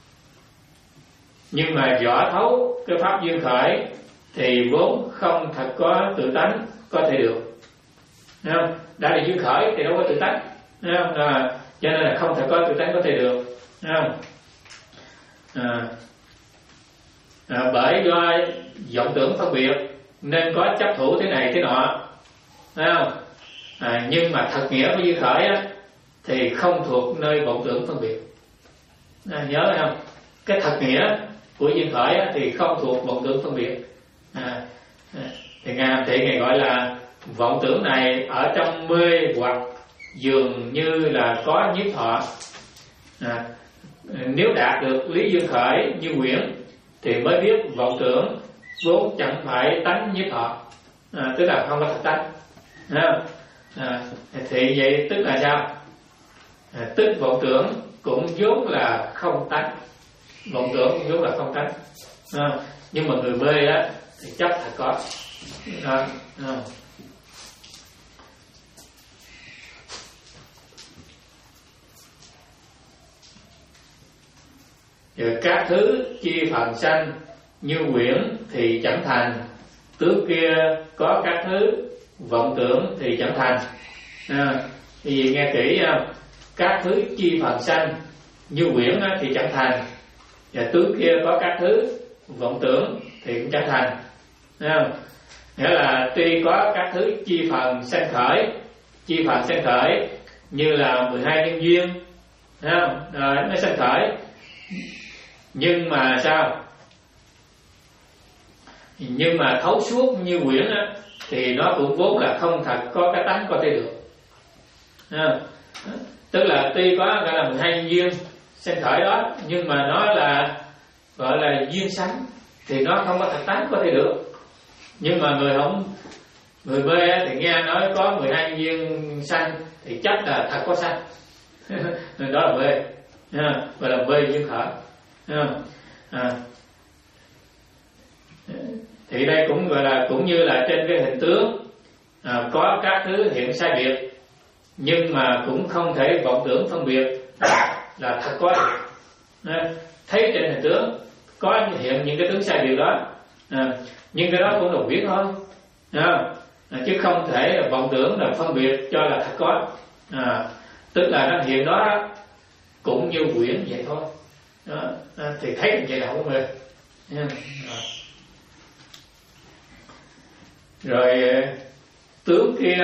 Nhưng mà rõ thấu cái pháp duyên khởi thì vốn không thật có tự tánh có thể được. Thấy không? Đã là duyên khởi thì đâu có tự tánh. Thấy không? À, cho nên là không thể có tự tánh có thể được. Thấy không? À, à, bởi do vọng tưởng phân biệt nên có chấp thủ thế này thế nọ. Thấy không? À, nhưng mà thật nghĩa của duyên khởi á, thì không thuộc nơi vọng tưởng phân biệt. À, nhớ không? Cái thật nghĩa của duyên khởi á, thì không thuộc vọng tưởng phân biệt. À, à, thì ngài Hàm Thị ngài gọi là vọng tưởng này ở trong mê hoặc dường như là có nhiếp thọ. À, nếu đạt được lý duyên khởi như quyển thì mới biết vọng tưởng vốn chẳng phải tánh nhiếp thọ. À, tức là không có thật tánh. À, à, thì vậy tức là sao? À, tức vọng tưởng cũng vốn là không tánh. Vọng tưởng cũng vốn là không tánh. À, nhưng mà người mê á thì chấp thật có. À, à. Rồi các thứ chi phần sanh như quyển thì chẳng thành, tướng kia có các thứ vọng tưởng thì chẳng thành. À, thì nghe kỹ không? Các thứ chi phần sanh như quyển thì chẳng thành, và tướng kia có các thứ vọng tưởng thì cũng chẳng thành. Không? Nghĩa là tuy có các thứ chi phần sanh khởi, chi phần sanh khởi như là mười hai nhân duyên, không? Rồi nó sanh khởi, nhưng mà sao? Nhưng mà thấu suốt như quyển á, thì nó cũng vốn là không thật có cái tánh có thể được. À, tức là tuy có gọi là mười hai nhân duyên sanh khởi đó, nhưng mà nó là gọi là duyên sanh, thì nó không có thật tánh có thể được. Nhưng mà người không người mê thì nghe nói có mười hai nhân duyên sanh thì chắc là thật có sanh. Nên đó là mê. À, gọi là mê duyên khởi. À, à. Thì đây cũng gọi là cũng như là trên cái hình tướng, à, có các thứ hiện sai biệt, nhưng mà cũng không thể vọng tưởng phân biệt là thật có được. À, thấy trên hình tướng có hiện những cái tướng sai biệt đó, à, nhưng cái đó cũng là quyển thôi. À, à, chứ không thể vọng tưởng là phân biệt cho là thật có. À, tức là nó hiện đó cũng như quyển vậy thôi. Đó, à, thì thấy vậy là không có mê. À, rồi tướng kia,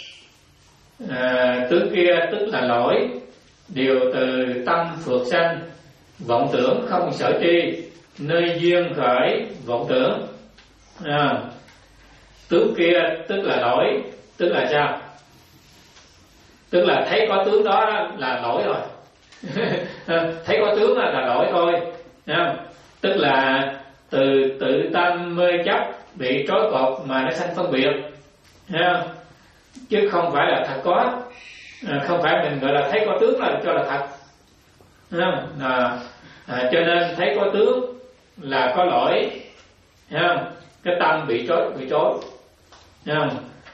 à, tướng kia tức là lỗi, đều từ tâm phược sanh, vọng tưởng không sở tri, nơi duyên khởi vọng tưởng. À, tướng kia tức là lỗi, tức là sao? Tức là thấy có tướng đó là lỗi rồi. Thấy có tướng là, là lỗi thôi. À, tức là từ tự tâm mê chấp bị trói cột mà nó sanh phân biệt. À, chứ không phải là thật có. À, không phải mình gọi là thấy có tướng là cho là thật. À, à, à, cho nên thấy có tướng là có lỗi. À, cái tâm bị trói bị trói. À,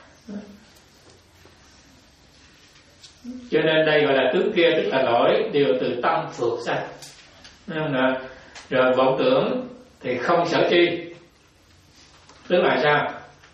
cho nên đây gọi là tướng kia tức là lỗi, đều từ tâm phược sanh. À, rồi vọng tưởng thì không sở tri, tức là sao?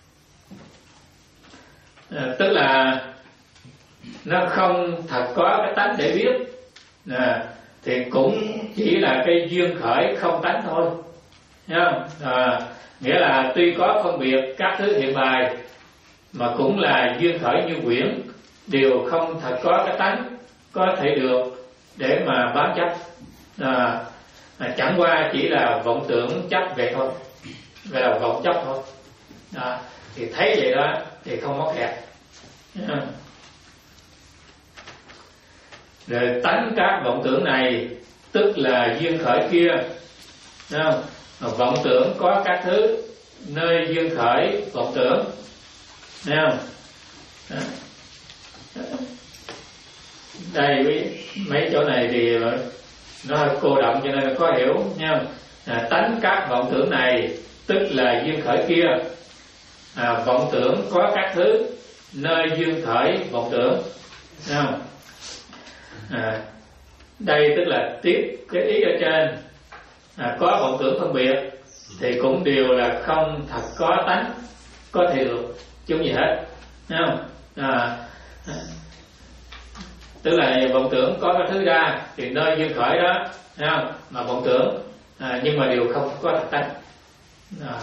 À, tức là nó không thật có cái tánh để biết. À, thì cũng chỉ là cái duyên khởi không tánh thôi. À, nghĩa là tuy có phân biệt các thứ hiện bài mà cũng là duyên khởi như quyển, đều không thật có cái tánh có thể được để mà bám chấp. À, à, chẳng qua chỉ là vọng tưởng chấp vậy thôi, vậy là vọng chấp thôi. À, thì thấy vậy đó thì không mắc kẹt. À. Rồi tánh các vọng tưởng này tức là duyên khởi kia, thấy không? Vọng tưởng có các thứ nơi duyên khởi vọng tưởng, thấy không? Đây mấy chỗ này thì nó hơi cô động cho nên là khó hiểu nha. À, tánh các vọng tưởng này tức là duyên khởi kia. À, vọng tưởng có các thứ nơi duyên khởi vọng tưởng, thấy không? À, đây tức là tiếp cái ý ở trên. À, có vọng tưởng phân biệt thì cũng đều là không thật có tánh có thể được chung gì hết, thấy không? À, à, tức là vọng tưởng có cái thứ ra thì nơi duyên khởi đó, thấy không? Mà vọng tưởng à, nhưng mà đều không có thật tánh. À.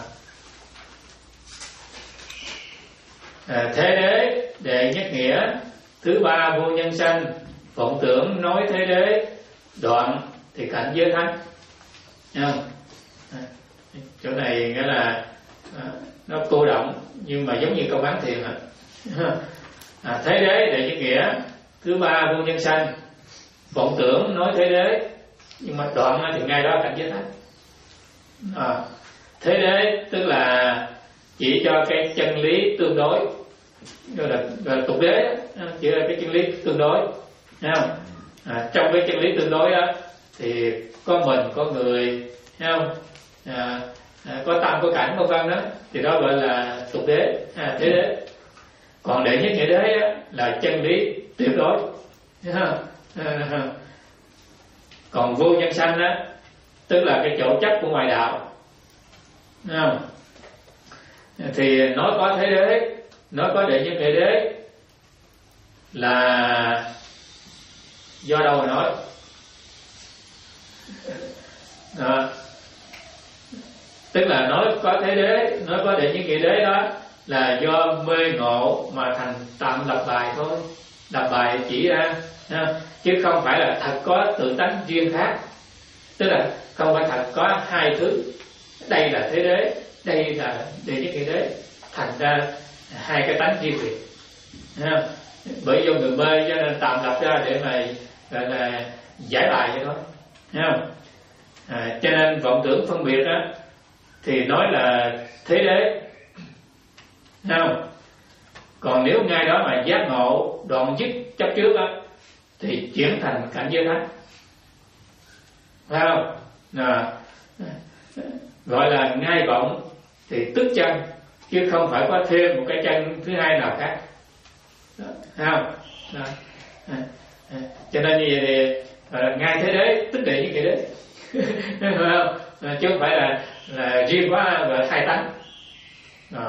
À, thế đế đệ nhất nghĩa thứ ba vô nhân sanh, vọng tưởng nói thế đế đoạn thì cảnh giới thánh, thấy không? À, chỗ này nghĩa là à, nó cô động nhưng mà giống như câu bán thiền à. À, thế đế đệ nhất nghĩa thứ ba vô nhân sanh, vọng tưởng nói thế đế nhưng mà đoạn thì ngay đó cảnh giới thánh. À, thế đế tức là chỉ cho cái chân lý tương đối, gọi là, gọi là tục đế, chỉ là cái chân lý tương đối, thấy không? À, trong cái chân lý tương đối đó thì có mình có người, thấy không? À, à, có tâm có cảnh vân vân đó thì đó gọi là tục đế, à, thế đế. Còn đệ nhất nghĩa đế đó, là chân lý tuyệt đối, thấy không? À, còn vô nhân sanh đó tức là cái chỗ chấp của ngoại đạo, thấy không? Thì nói có thế đế, nói có đệ nhất nghĩa đế là do đâu mà nói? À, tức là nói có thế đế, nói có đệ nhất nghĩa đế đó là do mê ngộ mà thành tạm lập bài thôi, lập bài chỉ ra, chứ không phải là thật có tự tánh riêng khác. Tức là không phải thật có hai thứ, đây là thế đế, đây là đệ nhất nghĩa đế, thành ra hai cái tánh riêng biệt. Bởi do người mê cho nên tạm lập ra để mà gọi là giải bài cho nó, thấy không? À, cho nên vọng tưởng phân biệt đó thì nói là thế đế, thấy không? Còn nếu ngay đó mà giác ngộ đoạn dứt chấp trước đó thì chuyển thành cảnh giới thánh, thấy không? À, gọi là ngay vọng thì tức chân, chứ không phải có thêm một cái chân thứ hai nào khác, thấy không? À, à, à, cho nên như vậy thì à, ngay thế đế tức đệ như vậy đấy, thấy không? À, chứ không phải là, là riêng quá và hai tánh. À.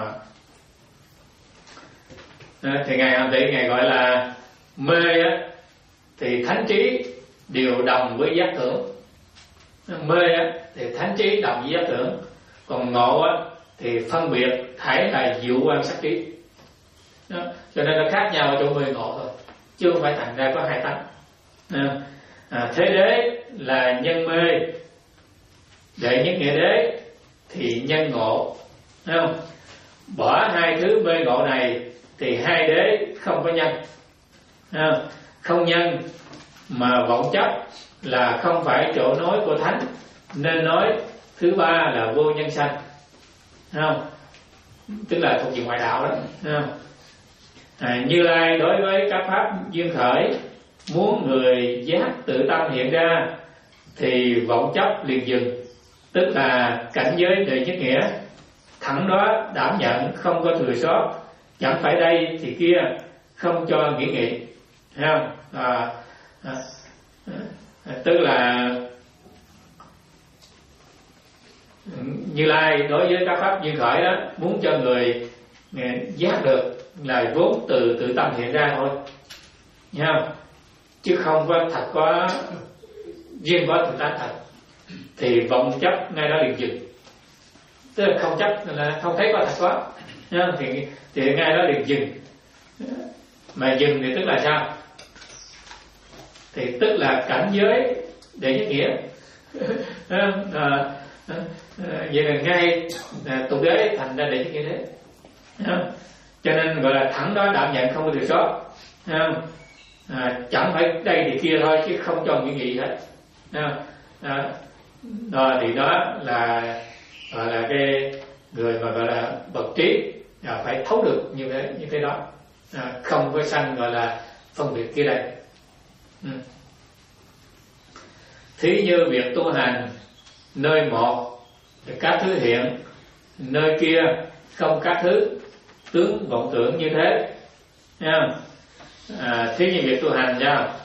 À, thì ngài Hàm Tỷ ngài gọi là mê á, thì thánh trí đều đồng với giác tưởng. Mê á, thì thánh trí đồng với giác tưởng, còn ngộ á, thì phân biệt thể là diệu quan sắc trí. Đó. Cho nên nó khác nhau ở chỗ mê ngộ thôi, chứ không phải thành ra có hai tánh. À, à, thế đế là nhân mê, đệ nhất nghĩa đế thì nhân ngộ, thấy không? Bỏ hai thứ mê ngộ này thì hai đế không có nhân, không? Không nhân mà vọng chấp là không phải chỗ nói của thánh, nên nói thứ ba là vô nhân sanh, không? Tức là thuộc về ngoại đạo đó, không? À, Như Lai đối với các pháp duyên khởi muốn người giác tự tâm hiện ra thì vọng chấp liền dừng, tức là cảnh giới đệ nhất nghĩa thẳng đó đảm nhận không có thừa sót, chẳng phải đây thì kia, không cho nghĩ nghị, thấy không? À, à, à, tức là Như Lai đối với các pháp duyên khởi đó muốn cho người giác được là vốn từ tự tâm hiện ra thôi, thấy không? Chứ không có thật có riêng có tự tánh thật, thì vọng chấp ngay đó liền dừng, tức là không chấp là không thấy có thật có, thì thì ngay đó liền dừng. Mà dừng thì tức là sao? Thì tức là cảnh giới đệ nhất nghĩa. à, à, à, vậy là ngay à, tục đế thành ra đệ nhất nghĩa đế, à, cho nên gọi là thẳng đó đảm nhận không có thừa sót, à, à, chẳng phải đây thì kia thôi chứ không cho những gì hết. À, à, đó thì đó là gọi là cái người mà gọi là bậc trí, à, phải thấu được như thế như thế đó, à, không có sanh gọi là phân biệt kia đây. Ừ. Thí như việc tu hành nơi một các thứ hiện, nơi kia không các thứ tướng vọng tưởng như thế. Nha. À, thí như việc tu hành sao?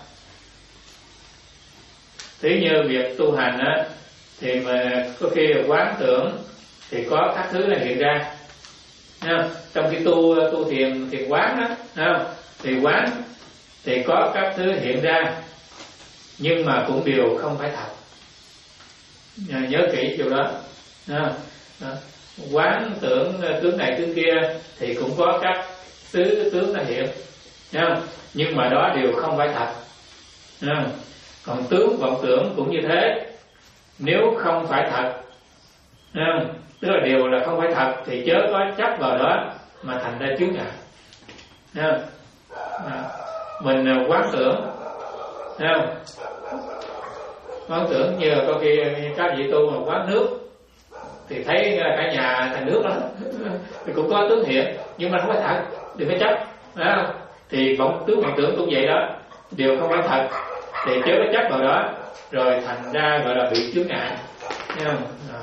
Thí như việc tu hành á, thì mà có khi quán tưởng thì có các thứ là hiện ra. Nha. Trong khi tu tu thiền thiền quán á, ha, thì quán thì có các thứ hiện ra, nhưng mà cũng đều không phải thật. À, nhớ kỹ điều đó. À, đó. Quán tưởng tướng này tướng kia thì cũng có các tứ tướng là hiện, à, nhưng mà đó đều không phải thật. À, còn tướng vọng tưởng cũng như thế, nếu không phải thật, à, tức là điều là không phải thật thì chớ có chấp vào đó mà thành ra chướng ngại. À, à, mình quán tưởng, à, quán tưởng như là có khi các vị tu mà quán nước thì thấy cả nhà thành nước đó thì cũng có tướng hiện, nhưng mà không phải thật, đừng có chấp. À, thì vọng tướng vọng tưởng cũng vậy đó, đều không phải thật thì chớ có chấp vào đó rồi thành ra gọi là bị chướng ngại. Thấy không? À.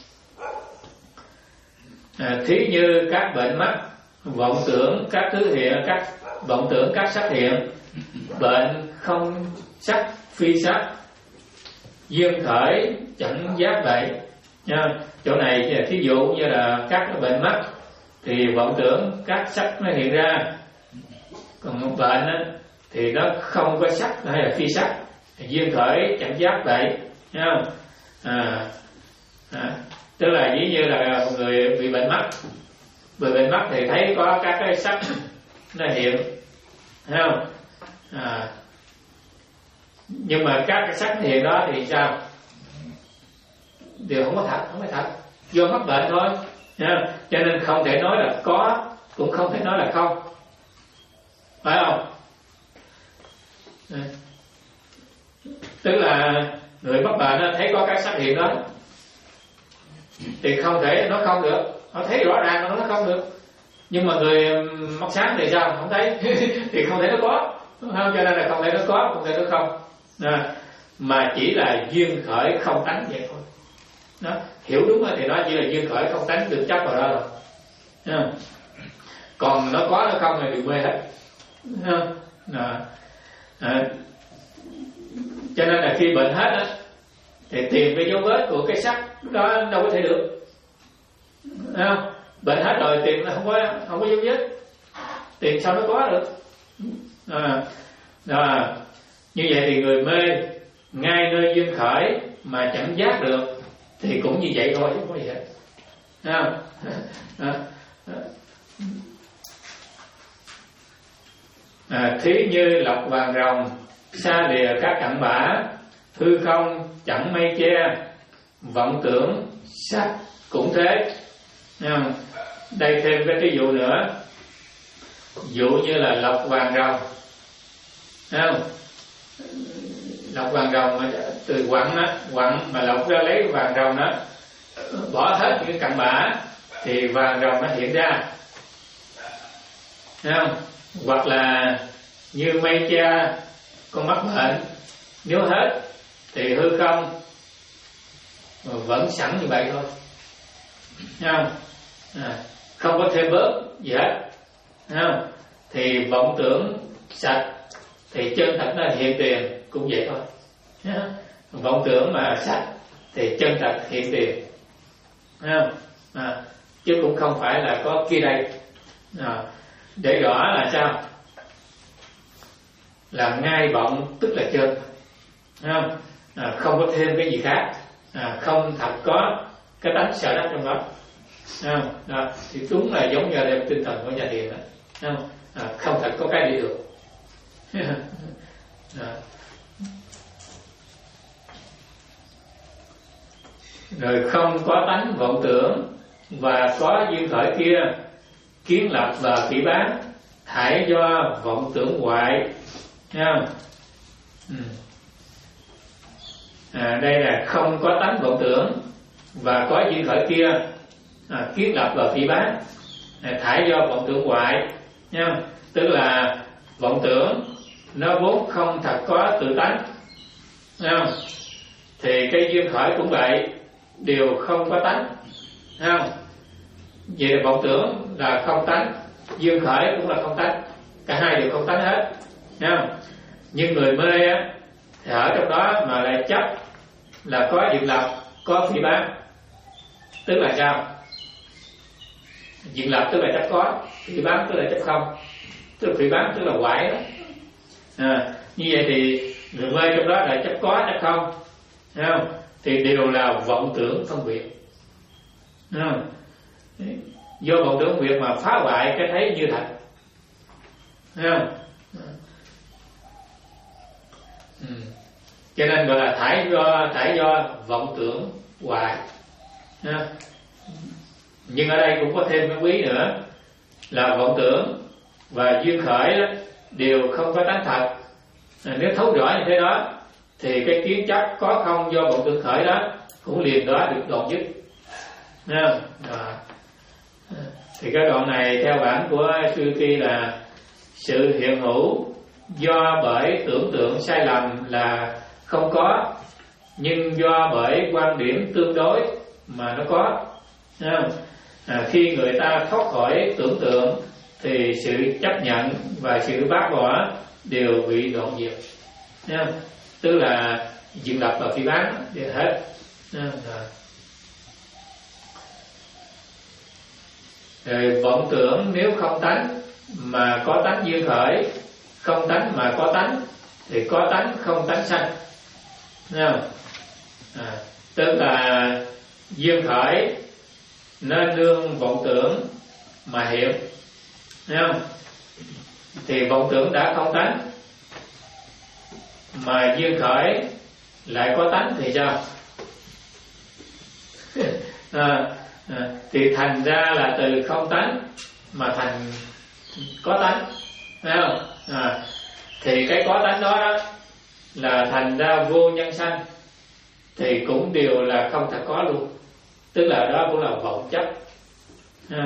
À, thí như các bệnh mắt, vọng tưởng các thứ hiện, các vọng tưởng các sắc hiện, bệnh không sắc phi sắc, duyên khởi chẳng giác vậy. Nha. Chỗ này thí dụ như là các bệnh mắt thì vọng tưởng các sắc nó hiện ra, còn một bệnh á, thì nó không có sắc hay là phi sắc, duyên khởi chẳng giác vậy. Thấy không? À, à, tức là ví như là một người bị bệnh mắt, bị bệnh mắt thì thấy có các cái sắc nó hiện, thấy không? À, nhưng mà các cái sắc hiện đó thì sao? Điều không có thật, không phải thật, do mắc bệnh thôi. Nha. Cho nên không thể nói là có, cũng không thể nói là không, phải không? À, tức là người mắc bệnh thấy có cái sắc hiện đó thì không thể nói không được, họ thấy rõ ràng mà nó không được. Nhưng mà người mắt sáng thì sao? Không thấy thì không thể nó có, đúng không? Cho nên là không thể nó có, không thể nó không. À, mà chỉ là duyên khởi không tánh vậy thôi. Đó. Hiểu đúng thì nó chỉ là duyên khởi không tánh, được chấp vào đó rồi. À, còn nó có nó không là đều mê hết. À, à, cho nên là khi bệnh hết á thì tìm cái dấu vết của cái sắc đó đâu có thể được. À, bệnh hết rồi tìm nó không có không có dấu vết, tìm sao nó có được. À, à, như vậy thì người mê ngay nơi duyên khởi mà chẳng giác được thì cũng như vậy thôi, chứ không có gì hết. À, à, à, à, thí như lọc vàng rồng, xa lìa các cặn bã, hư không chẳng mây che, vọng tưởng sắc cũng thế. À, đây thêm cái ví dụ nữa, dụ như là lọc vàng rồng, à, lọc vàng rồng từ quặng á, quặng mà lọc ra lấy vàng rồng đó, bỏ hết những cặn bã thì vàng rồng nó hiện ra. Thấy không? Hoặc là như mây che con mắt bệnh, nếu hết thì hư không vẫn sẵn như vậy thôi. Thấy không? À, không có thêm bớt gì hết. Thấy không? Thì vọng tưởng sạch thì chân thật nó hiện tiền cũng vậy thôi. Vọng tưởng mà sạch thì chân thật hiện tiền. Thấy không? À, chứ cũng không phải là có kia đây. À, để rõ là sao? Là ngay vọng tức là chân. Thấy không? À, không có thêm cái gì khác. À, không thật có cái tánh sở đắc trong đó. À, à, thì đúng là giống như là tinh thần của nhà thiền đó. Không? À, không thật có cái đi được. À. Rồi không có tánh vọng tưởng và có duyên khởi kia, kiến lập và phỉ báng thải do vọng tưởng hoại, Thấy không? Ừ. À, đây là không có tánh vọng tưởng và có duyên khởi kia, à, kiến lập và phỉ báng, à, thải do vọng tưởng hoại nha. Tức là vọng tưởng nó vốn không thật có tự tánh, thấy không? Thì cái duyên khởi cũng vậy, đều không có tánh, thấy không? Vậy là vọng tưởng là không tánh, duyên khởi cũng là không tánh, cả hai đều không tánh hết, thấy không? Nhưng người mê á thì ở trong đó mà lại chấp là có dựng lập, có phỉ báng. Tức là sao? Dựng lập tức là chấp có, phỉ báng tức là chấp không. Tức là phỉ báng tức là hoại đó. À, như vậy thì người mê trong đó là chấp có, chấp không, thấy không? Thì đều là vọng tưởng phân biệt, thấy không? Do vọng tưởng phân biệt mà phá hoại cái thấy như thật, thấy không? Ừ. Cho nên gọi là thải do thải do vọng tưởng hoại. Nhưng ở đây cũng có thêm cái quý nữa là vọng tưởng và duyên khởi đó, đều không có tánh thật. À, nếu thấu rõ như thế đó thì cái kiến chấp có không do vọng tưởng khởi đó cũng liền đó được đoạn dứt. À, thì cái đoạn này theo bản của Suzuki là sự hiện hữu do bởi tưởng tượng sai lầm là không có, nhưng do bởi quan điểm tương đối mà nó có. À, khi người ta thoát khỏi tưởng tượng thì sự chấp nhận và sự bác bỏ đều bị đoạn diệt, tức là dựng lập và phỉ báng đều hết. Rồi vọng tưởng nếu không tánh mà có tánh duyên khởi, không tánh mà có tánh thì có tánh không tánh sanh. À, tức là duyên khởi nên nương vọng tưởng mà hiện, thấy không? Thì vọng tưởng đã không tánh mà duyên khởi lại có tánh thì sao? à, à, thì thành ra là từ không tánh mà thành có tánh, thấy không? À, thì cái có tánh đó, đó là thành ra vô nhân sanh, thì cũng đều là không thật có luôn, tức là đó cũng là vọng chấp. À,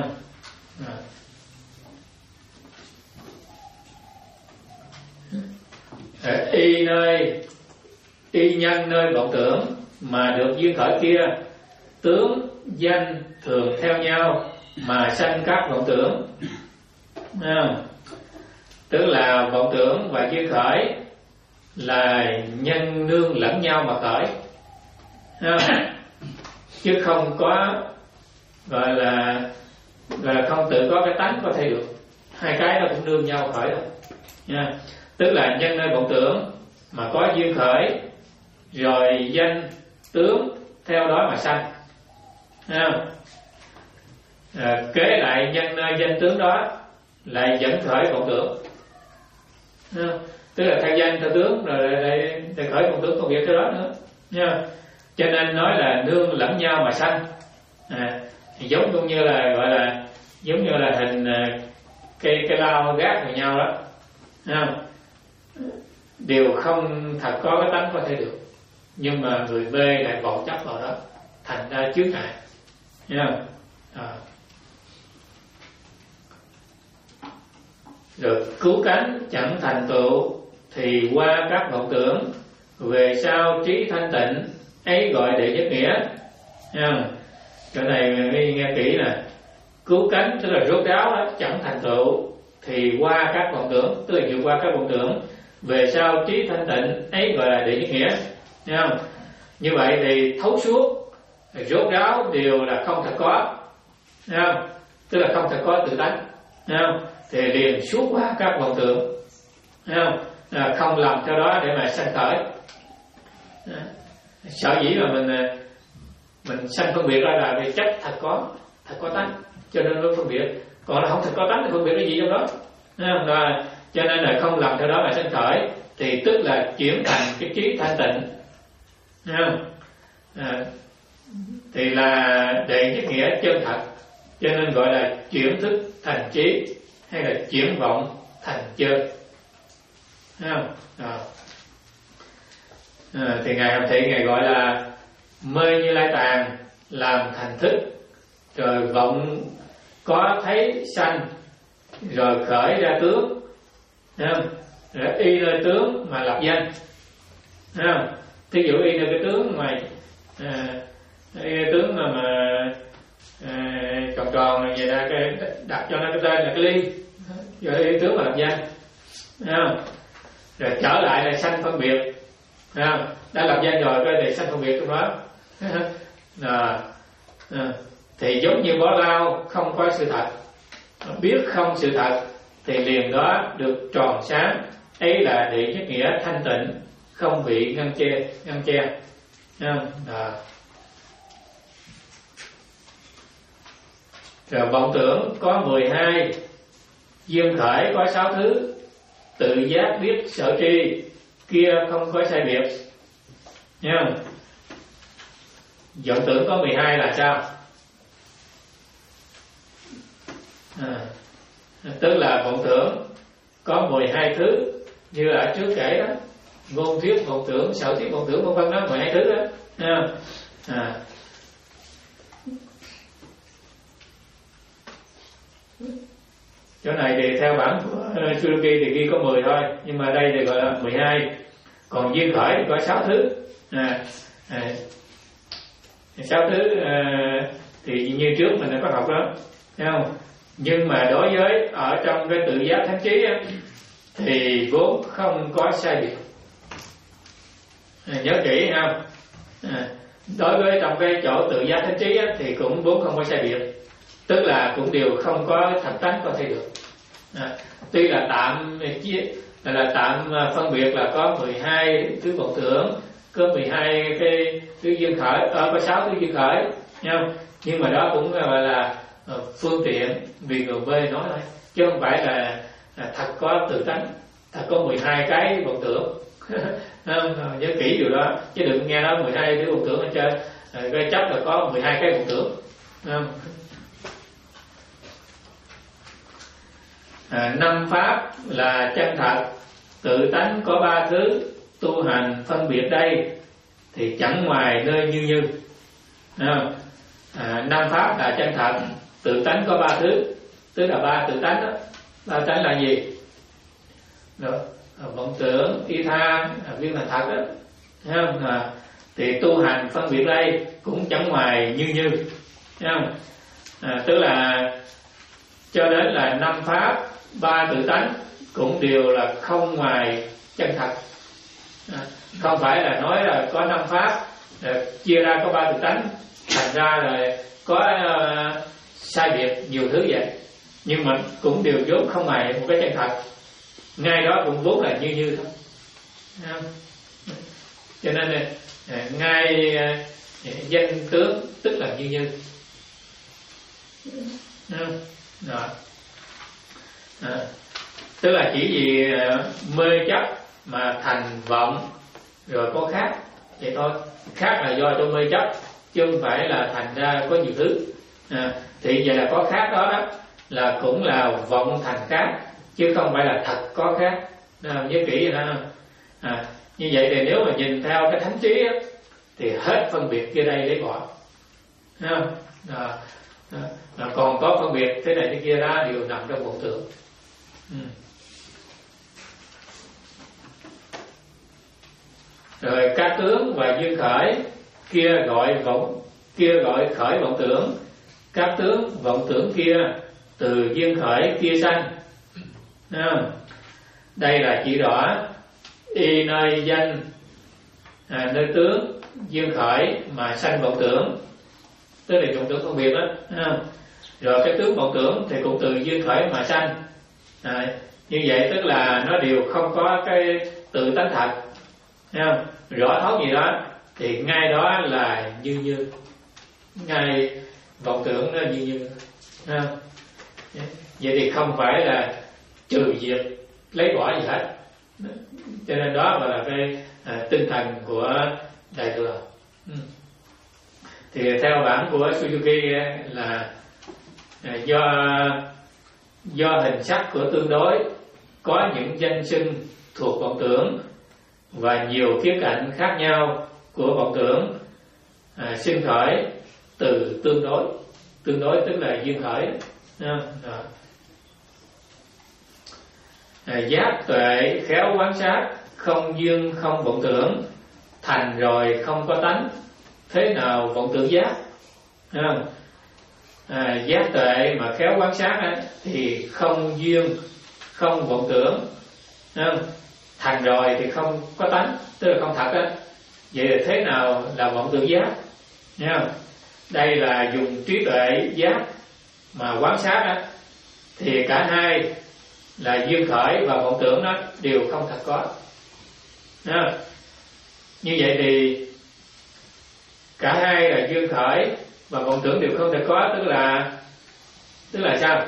à. Y nơi y nhân nơi vọng tưởng mà được duyên khởi kia, tướng danh thường theo nhau mà sanh các vọng tưởng. À, tức là vọng tưởng và duyên khởi là nhân nương lẫn nhau mà khởi, à, chứ không có gọi là gọi là không tự có cái tánh có thể được. Hai cái nó cũng nương nhau khởi thôi nha. Tức là nhân nơi vọng tưởng mà có duyên khởi, rồi danh tướng theo đó mà sanh. À, kế lại nhân nơi danh tướng đó lại dẫn khởi vọng tưởng. À, tức là theo danh theo tướng rồi lại, lại khởi vọng tưởng công việc cái đó nữa nha. Cho nên nói là nương lẫn nhau mà sanh. À, giống như là gọi là giống như là hình cây cây lao gác vào nhau đó, à, đều không thật có cái tánh có thể được, nhưng mà người mê lại vọng chấp vào đó, thành ra chướng ngại, thấy không? À. Rồi cứu cánh chẳng thành tựu thì qua các vọng tưởng, về sau trí thanh tịnh ấy gọi đệ nhất nghĩa. Thấy không? Cái này nghe, nghe kỹ nè. Cứu cánh tức là rốt ráo đó, chẳng thành tựu thì qua các vọng tưởng, tức là vượt qua các vọng tưởng, về sau trí thanh tịnh ấy gọi là đệ nhất nghĩa. Thấy không? Như vậy thì thấu suốt, rốt ráo đều là không thật có. Thấy không? Tức là không thật có tự tánh. Thấy không? Thì liền suốt qua các vọng tưởng. Thấy không? À, không làm theo đó để mà sanh khởi. À, sở dĩ mà mình mình sanh phân biệt ra là vì chấp thật có, thật có tánh, cho nên nó phân biệt. Còn là không thật có tánh thì phân biệt cái gì trong đó. Là, cho nên là không làm theo đó mà sanh khởi, thì tức là chuyển thành cái trí thanh tịnh. À, thì là đệ nhất nghĩa chân thật, cho nên gọi là chuyển thức thành trí, hay là chuyển vọng thành chân. thấy không? À. À, thì ngài Hàm Thị ngài gọi là mê Như Lai tàn làm thành thức, rồi vọng có thấy sanh, rồi khởi ra tướng, thấy không? Rồi y nơi tướng mà lập danh, thấy không? Thí dụ y nơi cái tướng mà à, y nơi tướng mà mà à, tròn tròn này vậy đó, cái đặt cho nó cái tên là cái ly, rồi y tướng mà lập danh, thấy không? Rồi trở lại là sanh phân biệt, thấy không? Đã lập danh rồi cái thì sanh phân biệt trong đó. À, à, thì giống như bó lao không có sự thật, biết không sự thật thì liền đó được tròn sáng, ấy là đệ nhất nghĩa thanh tịnh, không bị ngăn che ngăn che. À, rồi vọng tưởng có mười hai, duyên khởi có sáu thứ, tự giác biết sở tri, kia không có sai biệt. Nghe không? Vọng tưởng có mười hai là sao? À, tức là vọng tưởng có mười hai thứ, như là trước kể đó, ngôn thuyết vọng tưởng, sở thuyết vọng tưởng, vân vân đó, mười hai thứ đó. À, à. Chỗ này thì theo bản của Suzuki thì ghi có mười thôi, nhưng mà đây thì gọi là mười hai. Còn duyên khởi thì có sáu thứ. À, à, sáu thứ à, thì như trước mình đã có học đó, thấy không? Nhưng mà đối với ở trong cái tự giác thánh trí á, thì vốn không có sai biệt. À, nhớ kỹ không? À, đối với trong cái chỗ tự giác thánh trí á, thì cũng vốn không có sai biệt, tức là cũng đều không có thật tánh có thể được. À, tuy là tạm là, là tạm phân biệt là có mười hai thứ vọng tưởng, có mười hai cái thứ duyên khởi, à, có sáu thứ duyên khởi, không? Nhưng mà đó cũng gọi là uh, phương tiện vì người B nói thôi, chứ không phải là, là thật có tự tánh, thật có mười hai cái vọng tưởng. Không? Nhớ kỹ điều đó, chứ đừng nghe nói mười hai thứ vọng tưởng ở trên, cái chấp là có mười hai cái vọng tưởng. Không? À, năm pháp là chân thật, tự tánh có ba thứ, tu hành phân biệt đây thì chẳng ngoài nơi như như. À, à, năm pháp là chân thật, tự tánh có ba thứ, tức là ba tự tánh đó. Ba tánh là gì? Đó, vọng tưởng, y tha, viên thành thật đó. Thấy không? À, thì tu hành phân biệt đây cũng chẳng ngoài như như. Thấy không? À, tức là cho đến là năm pháp, ba tự tánh cũng đều là không ngoài chân thật. À, không phải là nói là có năm pháp chia ra có ba tự tánh, thành ra là có uh, sai biệt nhiều thứ vậy, nhưng mà cũng đều vốn không ngoài một cái chân thật, ngay đó cũng vốn là như như thôi. À, cho nên là uh, ngay uh, danh tướng tức là như như. À, đó. À, tức là chỉ vì uh, mê chấp mà thành vọng rồi có khác vậy thôi. Khác là do trong mê chấp, chứ không phải là thành ra có nhiều thứ. À, thì vậy là có khác đó đó là cũng là vọng thành khác, chứ không phải là thật có khác. À, nhớ kỹ vậy đó. À, như vậy thì nếu mà nhìn theo cái thánh trí á, thì hết phân biệt kia đây để bỏ. Thấy không? À, à, à, còn có phân biệt thế này thế kia đó đều nằm trong vọng tưởng. Ừ. Rồi các tướng và duyên khởi kia gọi vọng, kia gọi khởi vọng tưởng, các tướng vọng tưởng kia từ duyên khởi kia sanh. À, đây là chỉ rõ y nơi danh, à, nơi tướng duyên khởi mà sanh vọng tưởng, tức là vọng tưởng phân biệt đó. À, rồi cái tướng vọng tưởng thì cũng từ duyên khởi mà sanh. À, như vậy tức là nó đều không có cái tự tánh thật. Thấy không? Rõ thấu gì đó thì ngay đó là như như, ngay vọng tưởng nó như như. Thấy không? Vậy thì không phải là trừ diệt lấy bỏ gì hết. Cho nên đó là cái à, tinh thần của Đại Thừa. Ừ. Thì theo bản của Suzuki là à, do do hình sắc của tương đối có những danh xưng thuộc vọng tưởng và nhiều khía cạnh khác nhau của vọng tưởng à, sinh khởi từ tương đối. Tương đối tức là duyên khởi. À, à, giác tuệ khéo quán sát, không duyên không vọng tưởng, thành rồi không có tánh. Thế nào vọng tưởng giác? À, à, giác tuệ mà khéo quán sát á, thì không duyên không vọng tưởng, à, thành rồi thì không có tánh, tức là không thật á. Vậy là thế nào là vọng tưởng giác? Nha. Đây là dùng trí tuệ giác mà quán sát á, thì cả hai là duyên khởi và vọng tưởng đó đều không thật có. À, như vậy thì cả hai là duyên khởi và vọng tưởng đều không thật có, tức là tức là sao?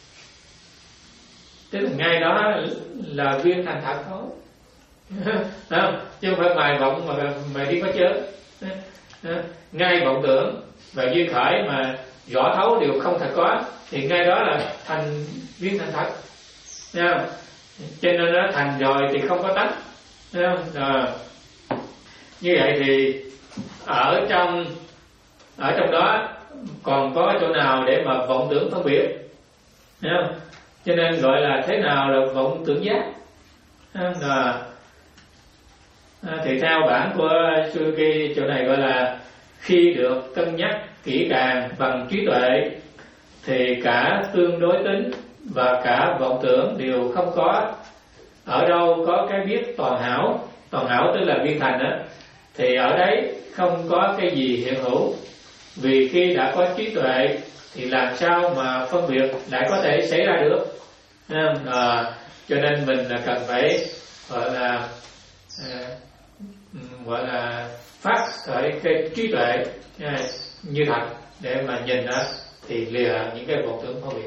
Tức là ngay đó là viên thành thật thôi. Không? Chứ không phải ngoài vọng mà mà đi có chớ. Ngay vọng tưởng và duyên khởi mà rõ thấu đều không thật có, thì ngay đó là thành viên thành thật. Nha. Cho nên nó thành rồi thì không có tánh. À, như vậy thì ở trong ở trong đó còn có chỗ nào để mà vọng tưởng phân biệt? Nha. Cho nên gọi là thế nào là vọng tưởng giác? À, thì theo bản của Suzuki, chỗ này gọi là khi được cân nhắc kỹ càng bằng trí tuệ thì cả tương đối tính và cả vọng tưởng đều không có. Ở đâu có cái biết toàn hảo, toàn hảo tức là viên thành đó, thì ở đấy không có cái gì hiện hữu. Vì khi đã có trí tuệ thì làm sao mà phân biệt lại có thể xảy ra được? À, cho nên mình là cần phải gọi là à, gọi là phát khởi cái trí tuệ à, như thật để mà nhìn đó thì lìa những cái vọng tưởng phân biệt.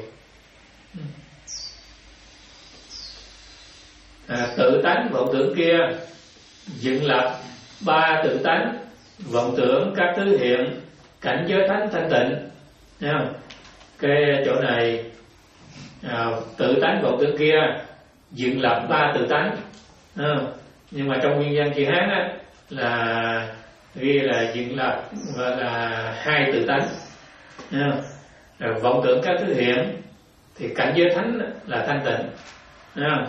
À, tự tánh vọng tưởng kia dựng lập ba tự tánh vọng tưởng các thứ hiện cảnh giới thánh thanh tịnh. Thấy không? Cái chỗ này à, tự tánh vọng tưởng kia dựng lập ba tự tánh. À, nhưng mà trong nguyên văn chữ Hán á là ghi là dựng lập gọi là hai tự tánh. À, rồi vọng tưởng các thứ hiện thì cảnh giới thánh là thanh tịnh. À,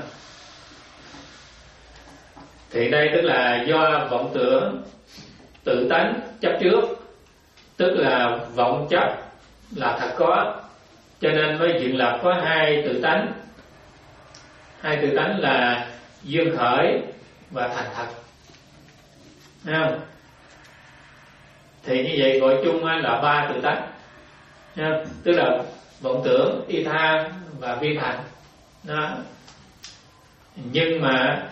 thì đây tức là do vọng tưởng tự tánh chấp trước, tức là vọng chấp là thật có, cho nên mới dựng lập có hai tự tánh. Hai tự tánh là duyên khởi và thành thật. Thấy không? Thì như vậy gọi chung là ba tự tánh. Thấy không? Tức là vọng tưởng, y tha và vi thành. Đó. Nhưng mà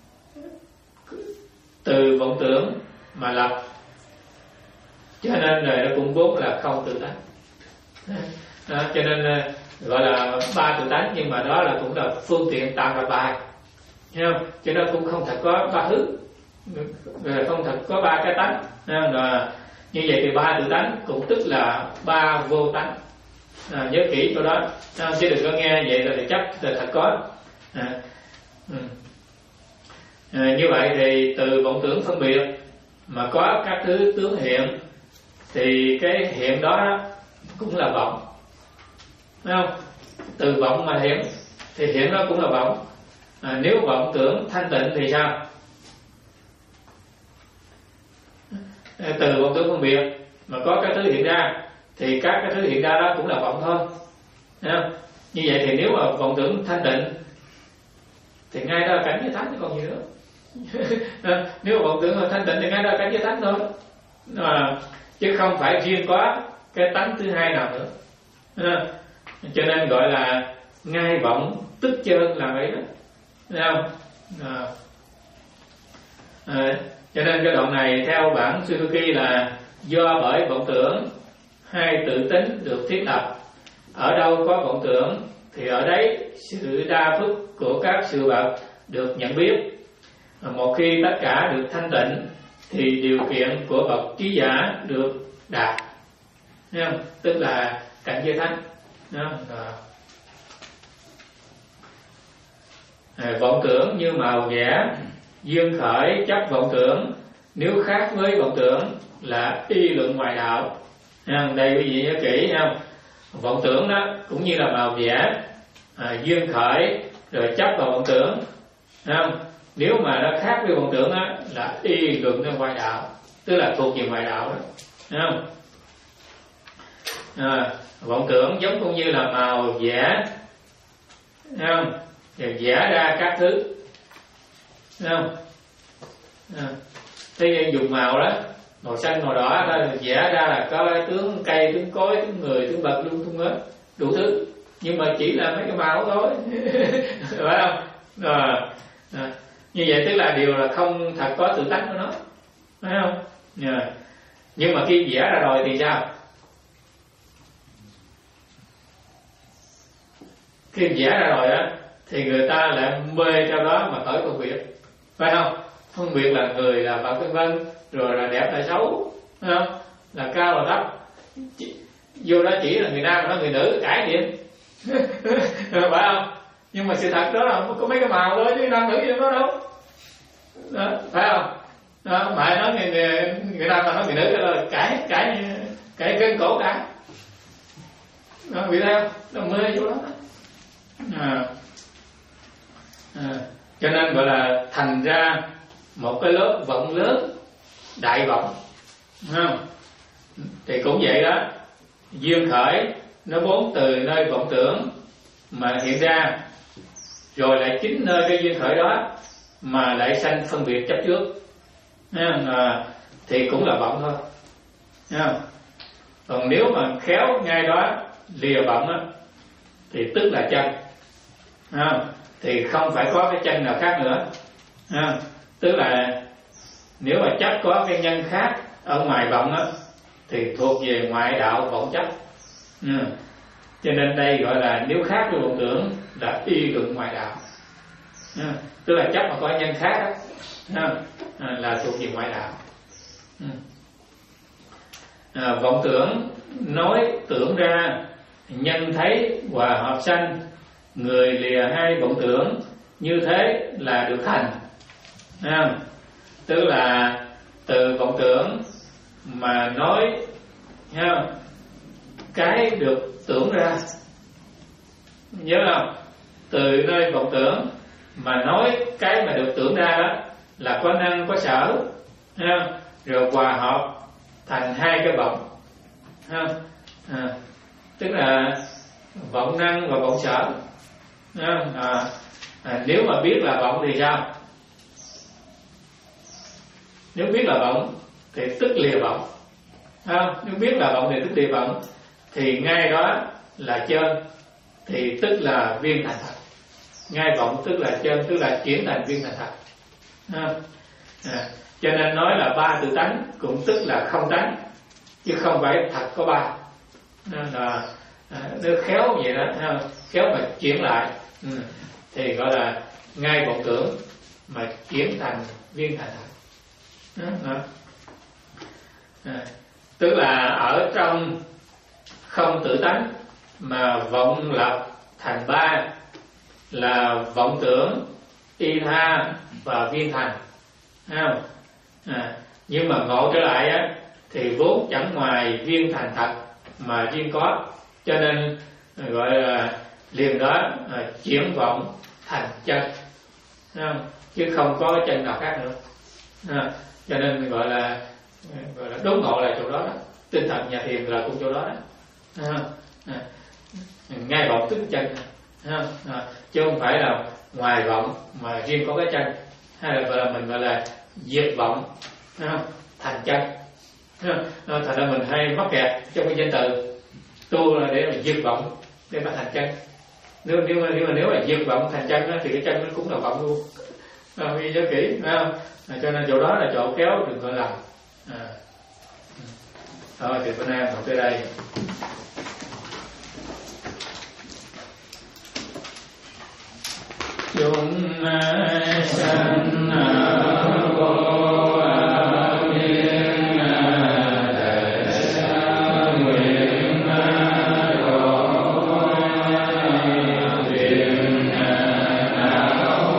từ vọng tưởng mà lập, cho nên rồi nó cũng vốn là không tự tánh. Đó, cho nên gọi là ba tự tánh, nhưng mà đó là cũng là phương tiện tạo ra bài. Thấy không? Chứ nó cũng không thật có ba thứ, không thật có ba cái tánh. Rồi, như vậy thì ba tự tánh cũng tức là ba vô tánh. À, nhớ kỹ chỗ đó, chứ đừng có nghe vậy là chấp là thật có. À, ừ. À, như vậy thì từ vọng tưởng phân biệt mà có các thứ tướng hiện, thì cái hiện đó cũng là vọng. Thấy không? Từ vọng mà hiện thì hiện đó cũng là vọng. À, nếu vọng tưởng thanh tịnh thì sao? À, từ vọng tưởng phân biệt mà có các thứ hiện ra thì các cái thứ hiện ra đó cũng là vọng thôi. Thấy không? Như vậy thì nếu mà vọng tưởng thanh tịnh thì ngay đó là cảnh giới thánh chứ còn gì nữa. À, nếu vọng tưởng là thanh tịnh thì ngay đó là cảnh giới thánh thôi. À, chứ không phải riêng có cái tánh thứ hai nào nữa. À, cho nên gọi là ngay vọng tức chân là vậy đó. Thấy không? À, à, cho nên cái đoạn này theo bản Suzuki là do bởi vọng tưởng hai tự tính được thiết lập. Ở đâu có vọng tưởng thì ở đấy sự đa phức của các sự vật được nhận biết. Một khi tất cả được thanh tịnh thì điều kiện của bậc trí giả được đạt. Thấy không? Tức là cảnh giới thánh. À. Vọng tưởng như màu vẽ, duyên khởi chấp vọng tưởng, nếu khác với vọng tưởng là y luận ngoại đạo. Đây quý vị nhớ kỹ nha. Vọng tưởng đó cũng như là màu vẽ, à, duyên khởi rồi chấp vào vọng tưởng, không? Nếu mà nó khác với vọng tưởng đó là y luận trong ngoại đạo, tức là thuộc về ngoại đạo đó, không? À, vọng tưởng giống cũng như là màu vẽ, không? Rồi vẽ ra các thứ, không? À, thế dùng màu đó, màu xanh màu đỏ đó, vẽ ra là có tướng cây, tướng cối, tướng người, tướng bậc, luôn tung hết đủ thứ, nhưng mà chỉ là mấy cái màu thôi. Phải không? À, à, như vậy tức là điều là không thật có tự tánh của nó, phải không? À, nhưng mà khi vẽ ra rồi thì sao? Khi vẽ ra rồi á thì người ta lại mê trong đó mà khởi phân biệt, phải không? Phân biệt là người là Phật vân vân, rồi là đẹp là xấu, phải không? Là cao là thấp, vô đó chỉ là người nam mà nó người nữ cãi gì phải không? Nhưng mà sự thật đó là có mấy cái màu thôi chứ nam nữ gì đó đâu đó, phải không? Đó, mà nói người, người, người nam mà nói người nữ là cãi cãi cãi cân cổ cả đó, bị theo nó mê vô đó. À, à, cho nên gọi là thành ra một cái lớp vọng lớn, đại vọng, không? Thì cũng vậy đó, duyên khởi nó vốn từ nơi vọng tưởng mà hiện ra, rồi lại chính nơi cái duyên khởi đó mà lại sanh phân biệt chấp trước, à, thì cũng là vọng thôi, không? Còn nếu mà khéo ngay đó lìa vọng á thì tức là chân, không? Thì không phải có cái chân nào khác nữa, không? Tức là nếu mà chấp có cái nhân khác ở ngoài vọng á thì thuộc về ngoại đạo vọng chấp, ừ. Cho nên đây gọi là nếu khác với vọng tưởng là y luận ngoại đạo, ừ. Tức là chấp mà có nhân khác đó, à, là thuộc về ngoại đạo, ừ. À, vọng tưởng nói tưởng ra, nhân thấy hòa hợp sanh, người lìa hai vọng tưởng, như thế là được thành, à, tức là từ vọng tưởng mà nói, ha, cái được tưởng ra, nhớ không? Từ nơi vọng tưởng mà nói cái mà được tưởng ra đó là có năng có sở, ha, rồi hòa hợp thành hai cái vọng, ha, à, tức là vọng năng và vọng sở, ha, à, à, nếu mà biết là vọng thì sao? Nếu biết là vọng thì tức lìa vọng, không? Nếu biết là vọng thì tức lìa vọng, thì ngay đó là chân, thì tức là viên thành thật. Ngay vọng tức là chân, tức là chuyển thành viên thành thật, không? À, cho nên nói là ba tự tánh cũng tức là không tánh, chứ không phải thật có ba. Là à, nó khéo vậy đó, không? Khéo mà chuyển lại, ừ. Thì gọi là ngay vọng tưởng mà chuyển thành viên thành thật. Đó, đó. À, tức là ở trong không tự tánh mà vọng lập thành ba là vọng tưởng, y tha và viên thành, không? À, nhưng mà ngộ trở lại á thì vốn chẳng ngoài viên thành thật mà riêng có, cho nên gọi là liền đó à, chuyển vọng thành chân, không? Chứ không có chân nào khác nữa, à, cho nên gọi là gọi là đốn ngộ là chỗ đó, đó. Tinh thần nhà thiền là cũng chỗ đó, đó. À, à, ngay vọng tức chân, à, à, chứ không phải là ngoài vọng mà riêng có cái chân, hay là gọi là mình gọi là diệt vọng, à, thành chân, à, thành ra mình hay mắc kẹt trong cái danh từ tu là để mà diệt vọng để mà thành chân. Nếu nếu mà nếu mà nếu mà diệt vọng thành chân đó, thì cái chân nó cũng là vọng luôn, à, ghi nhớ kỹ, à, à, cho nên chỗ đó là chỗ kéo đừng có làm. À. Thôi thì bữa nay học tới đây. Chúng sanh vô biên đại sa nguyện độ viên nào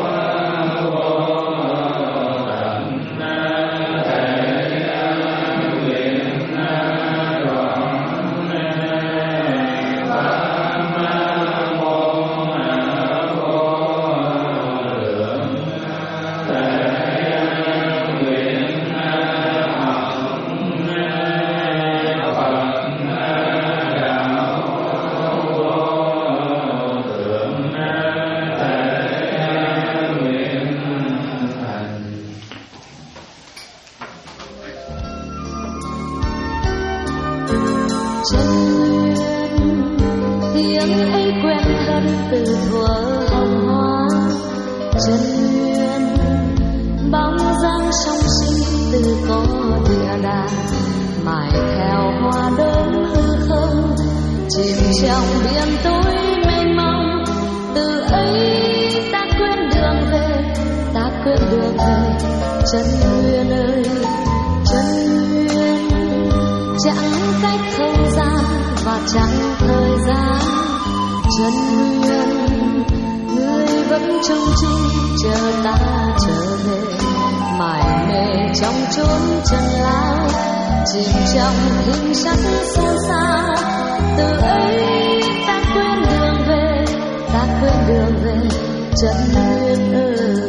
Chân Nguyên tiếng ấy quen thân từ thuở hồng hoa. Chân Nguyên bóng dáng song sinh từ có địa đàng, mãi theo hoa đốm hư không chìm trong biển tối mênh mông. Từ ấy ta quên đường về, ta quên đường về. Chân Nguyên ơi, Chân Nguyên chẳng cách không gian và chẳng thời gian. Chân Nguyên người vẫn trông chi chờ ta trở về, mải mê trong chốn chân lao chìm trong hình sắc xôn xao. Từ ấy ta quên đường về, ta quên đường về. Chân Nguyên ơi,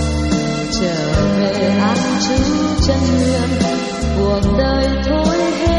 Chân Nguyên cuộc đời thôi hết.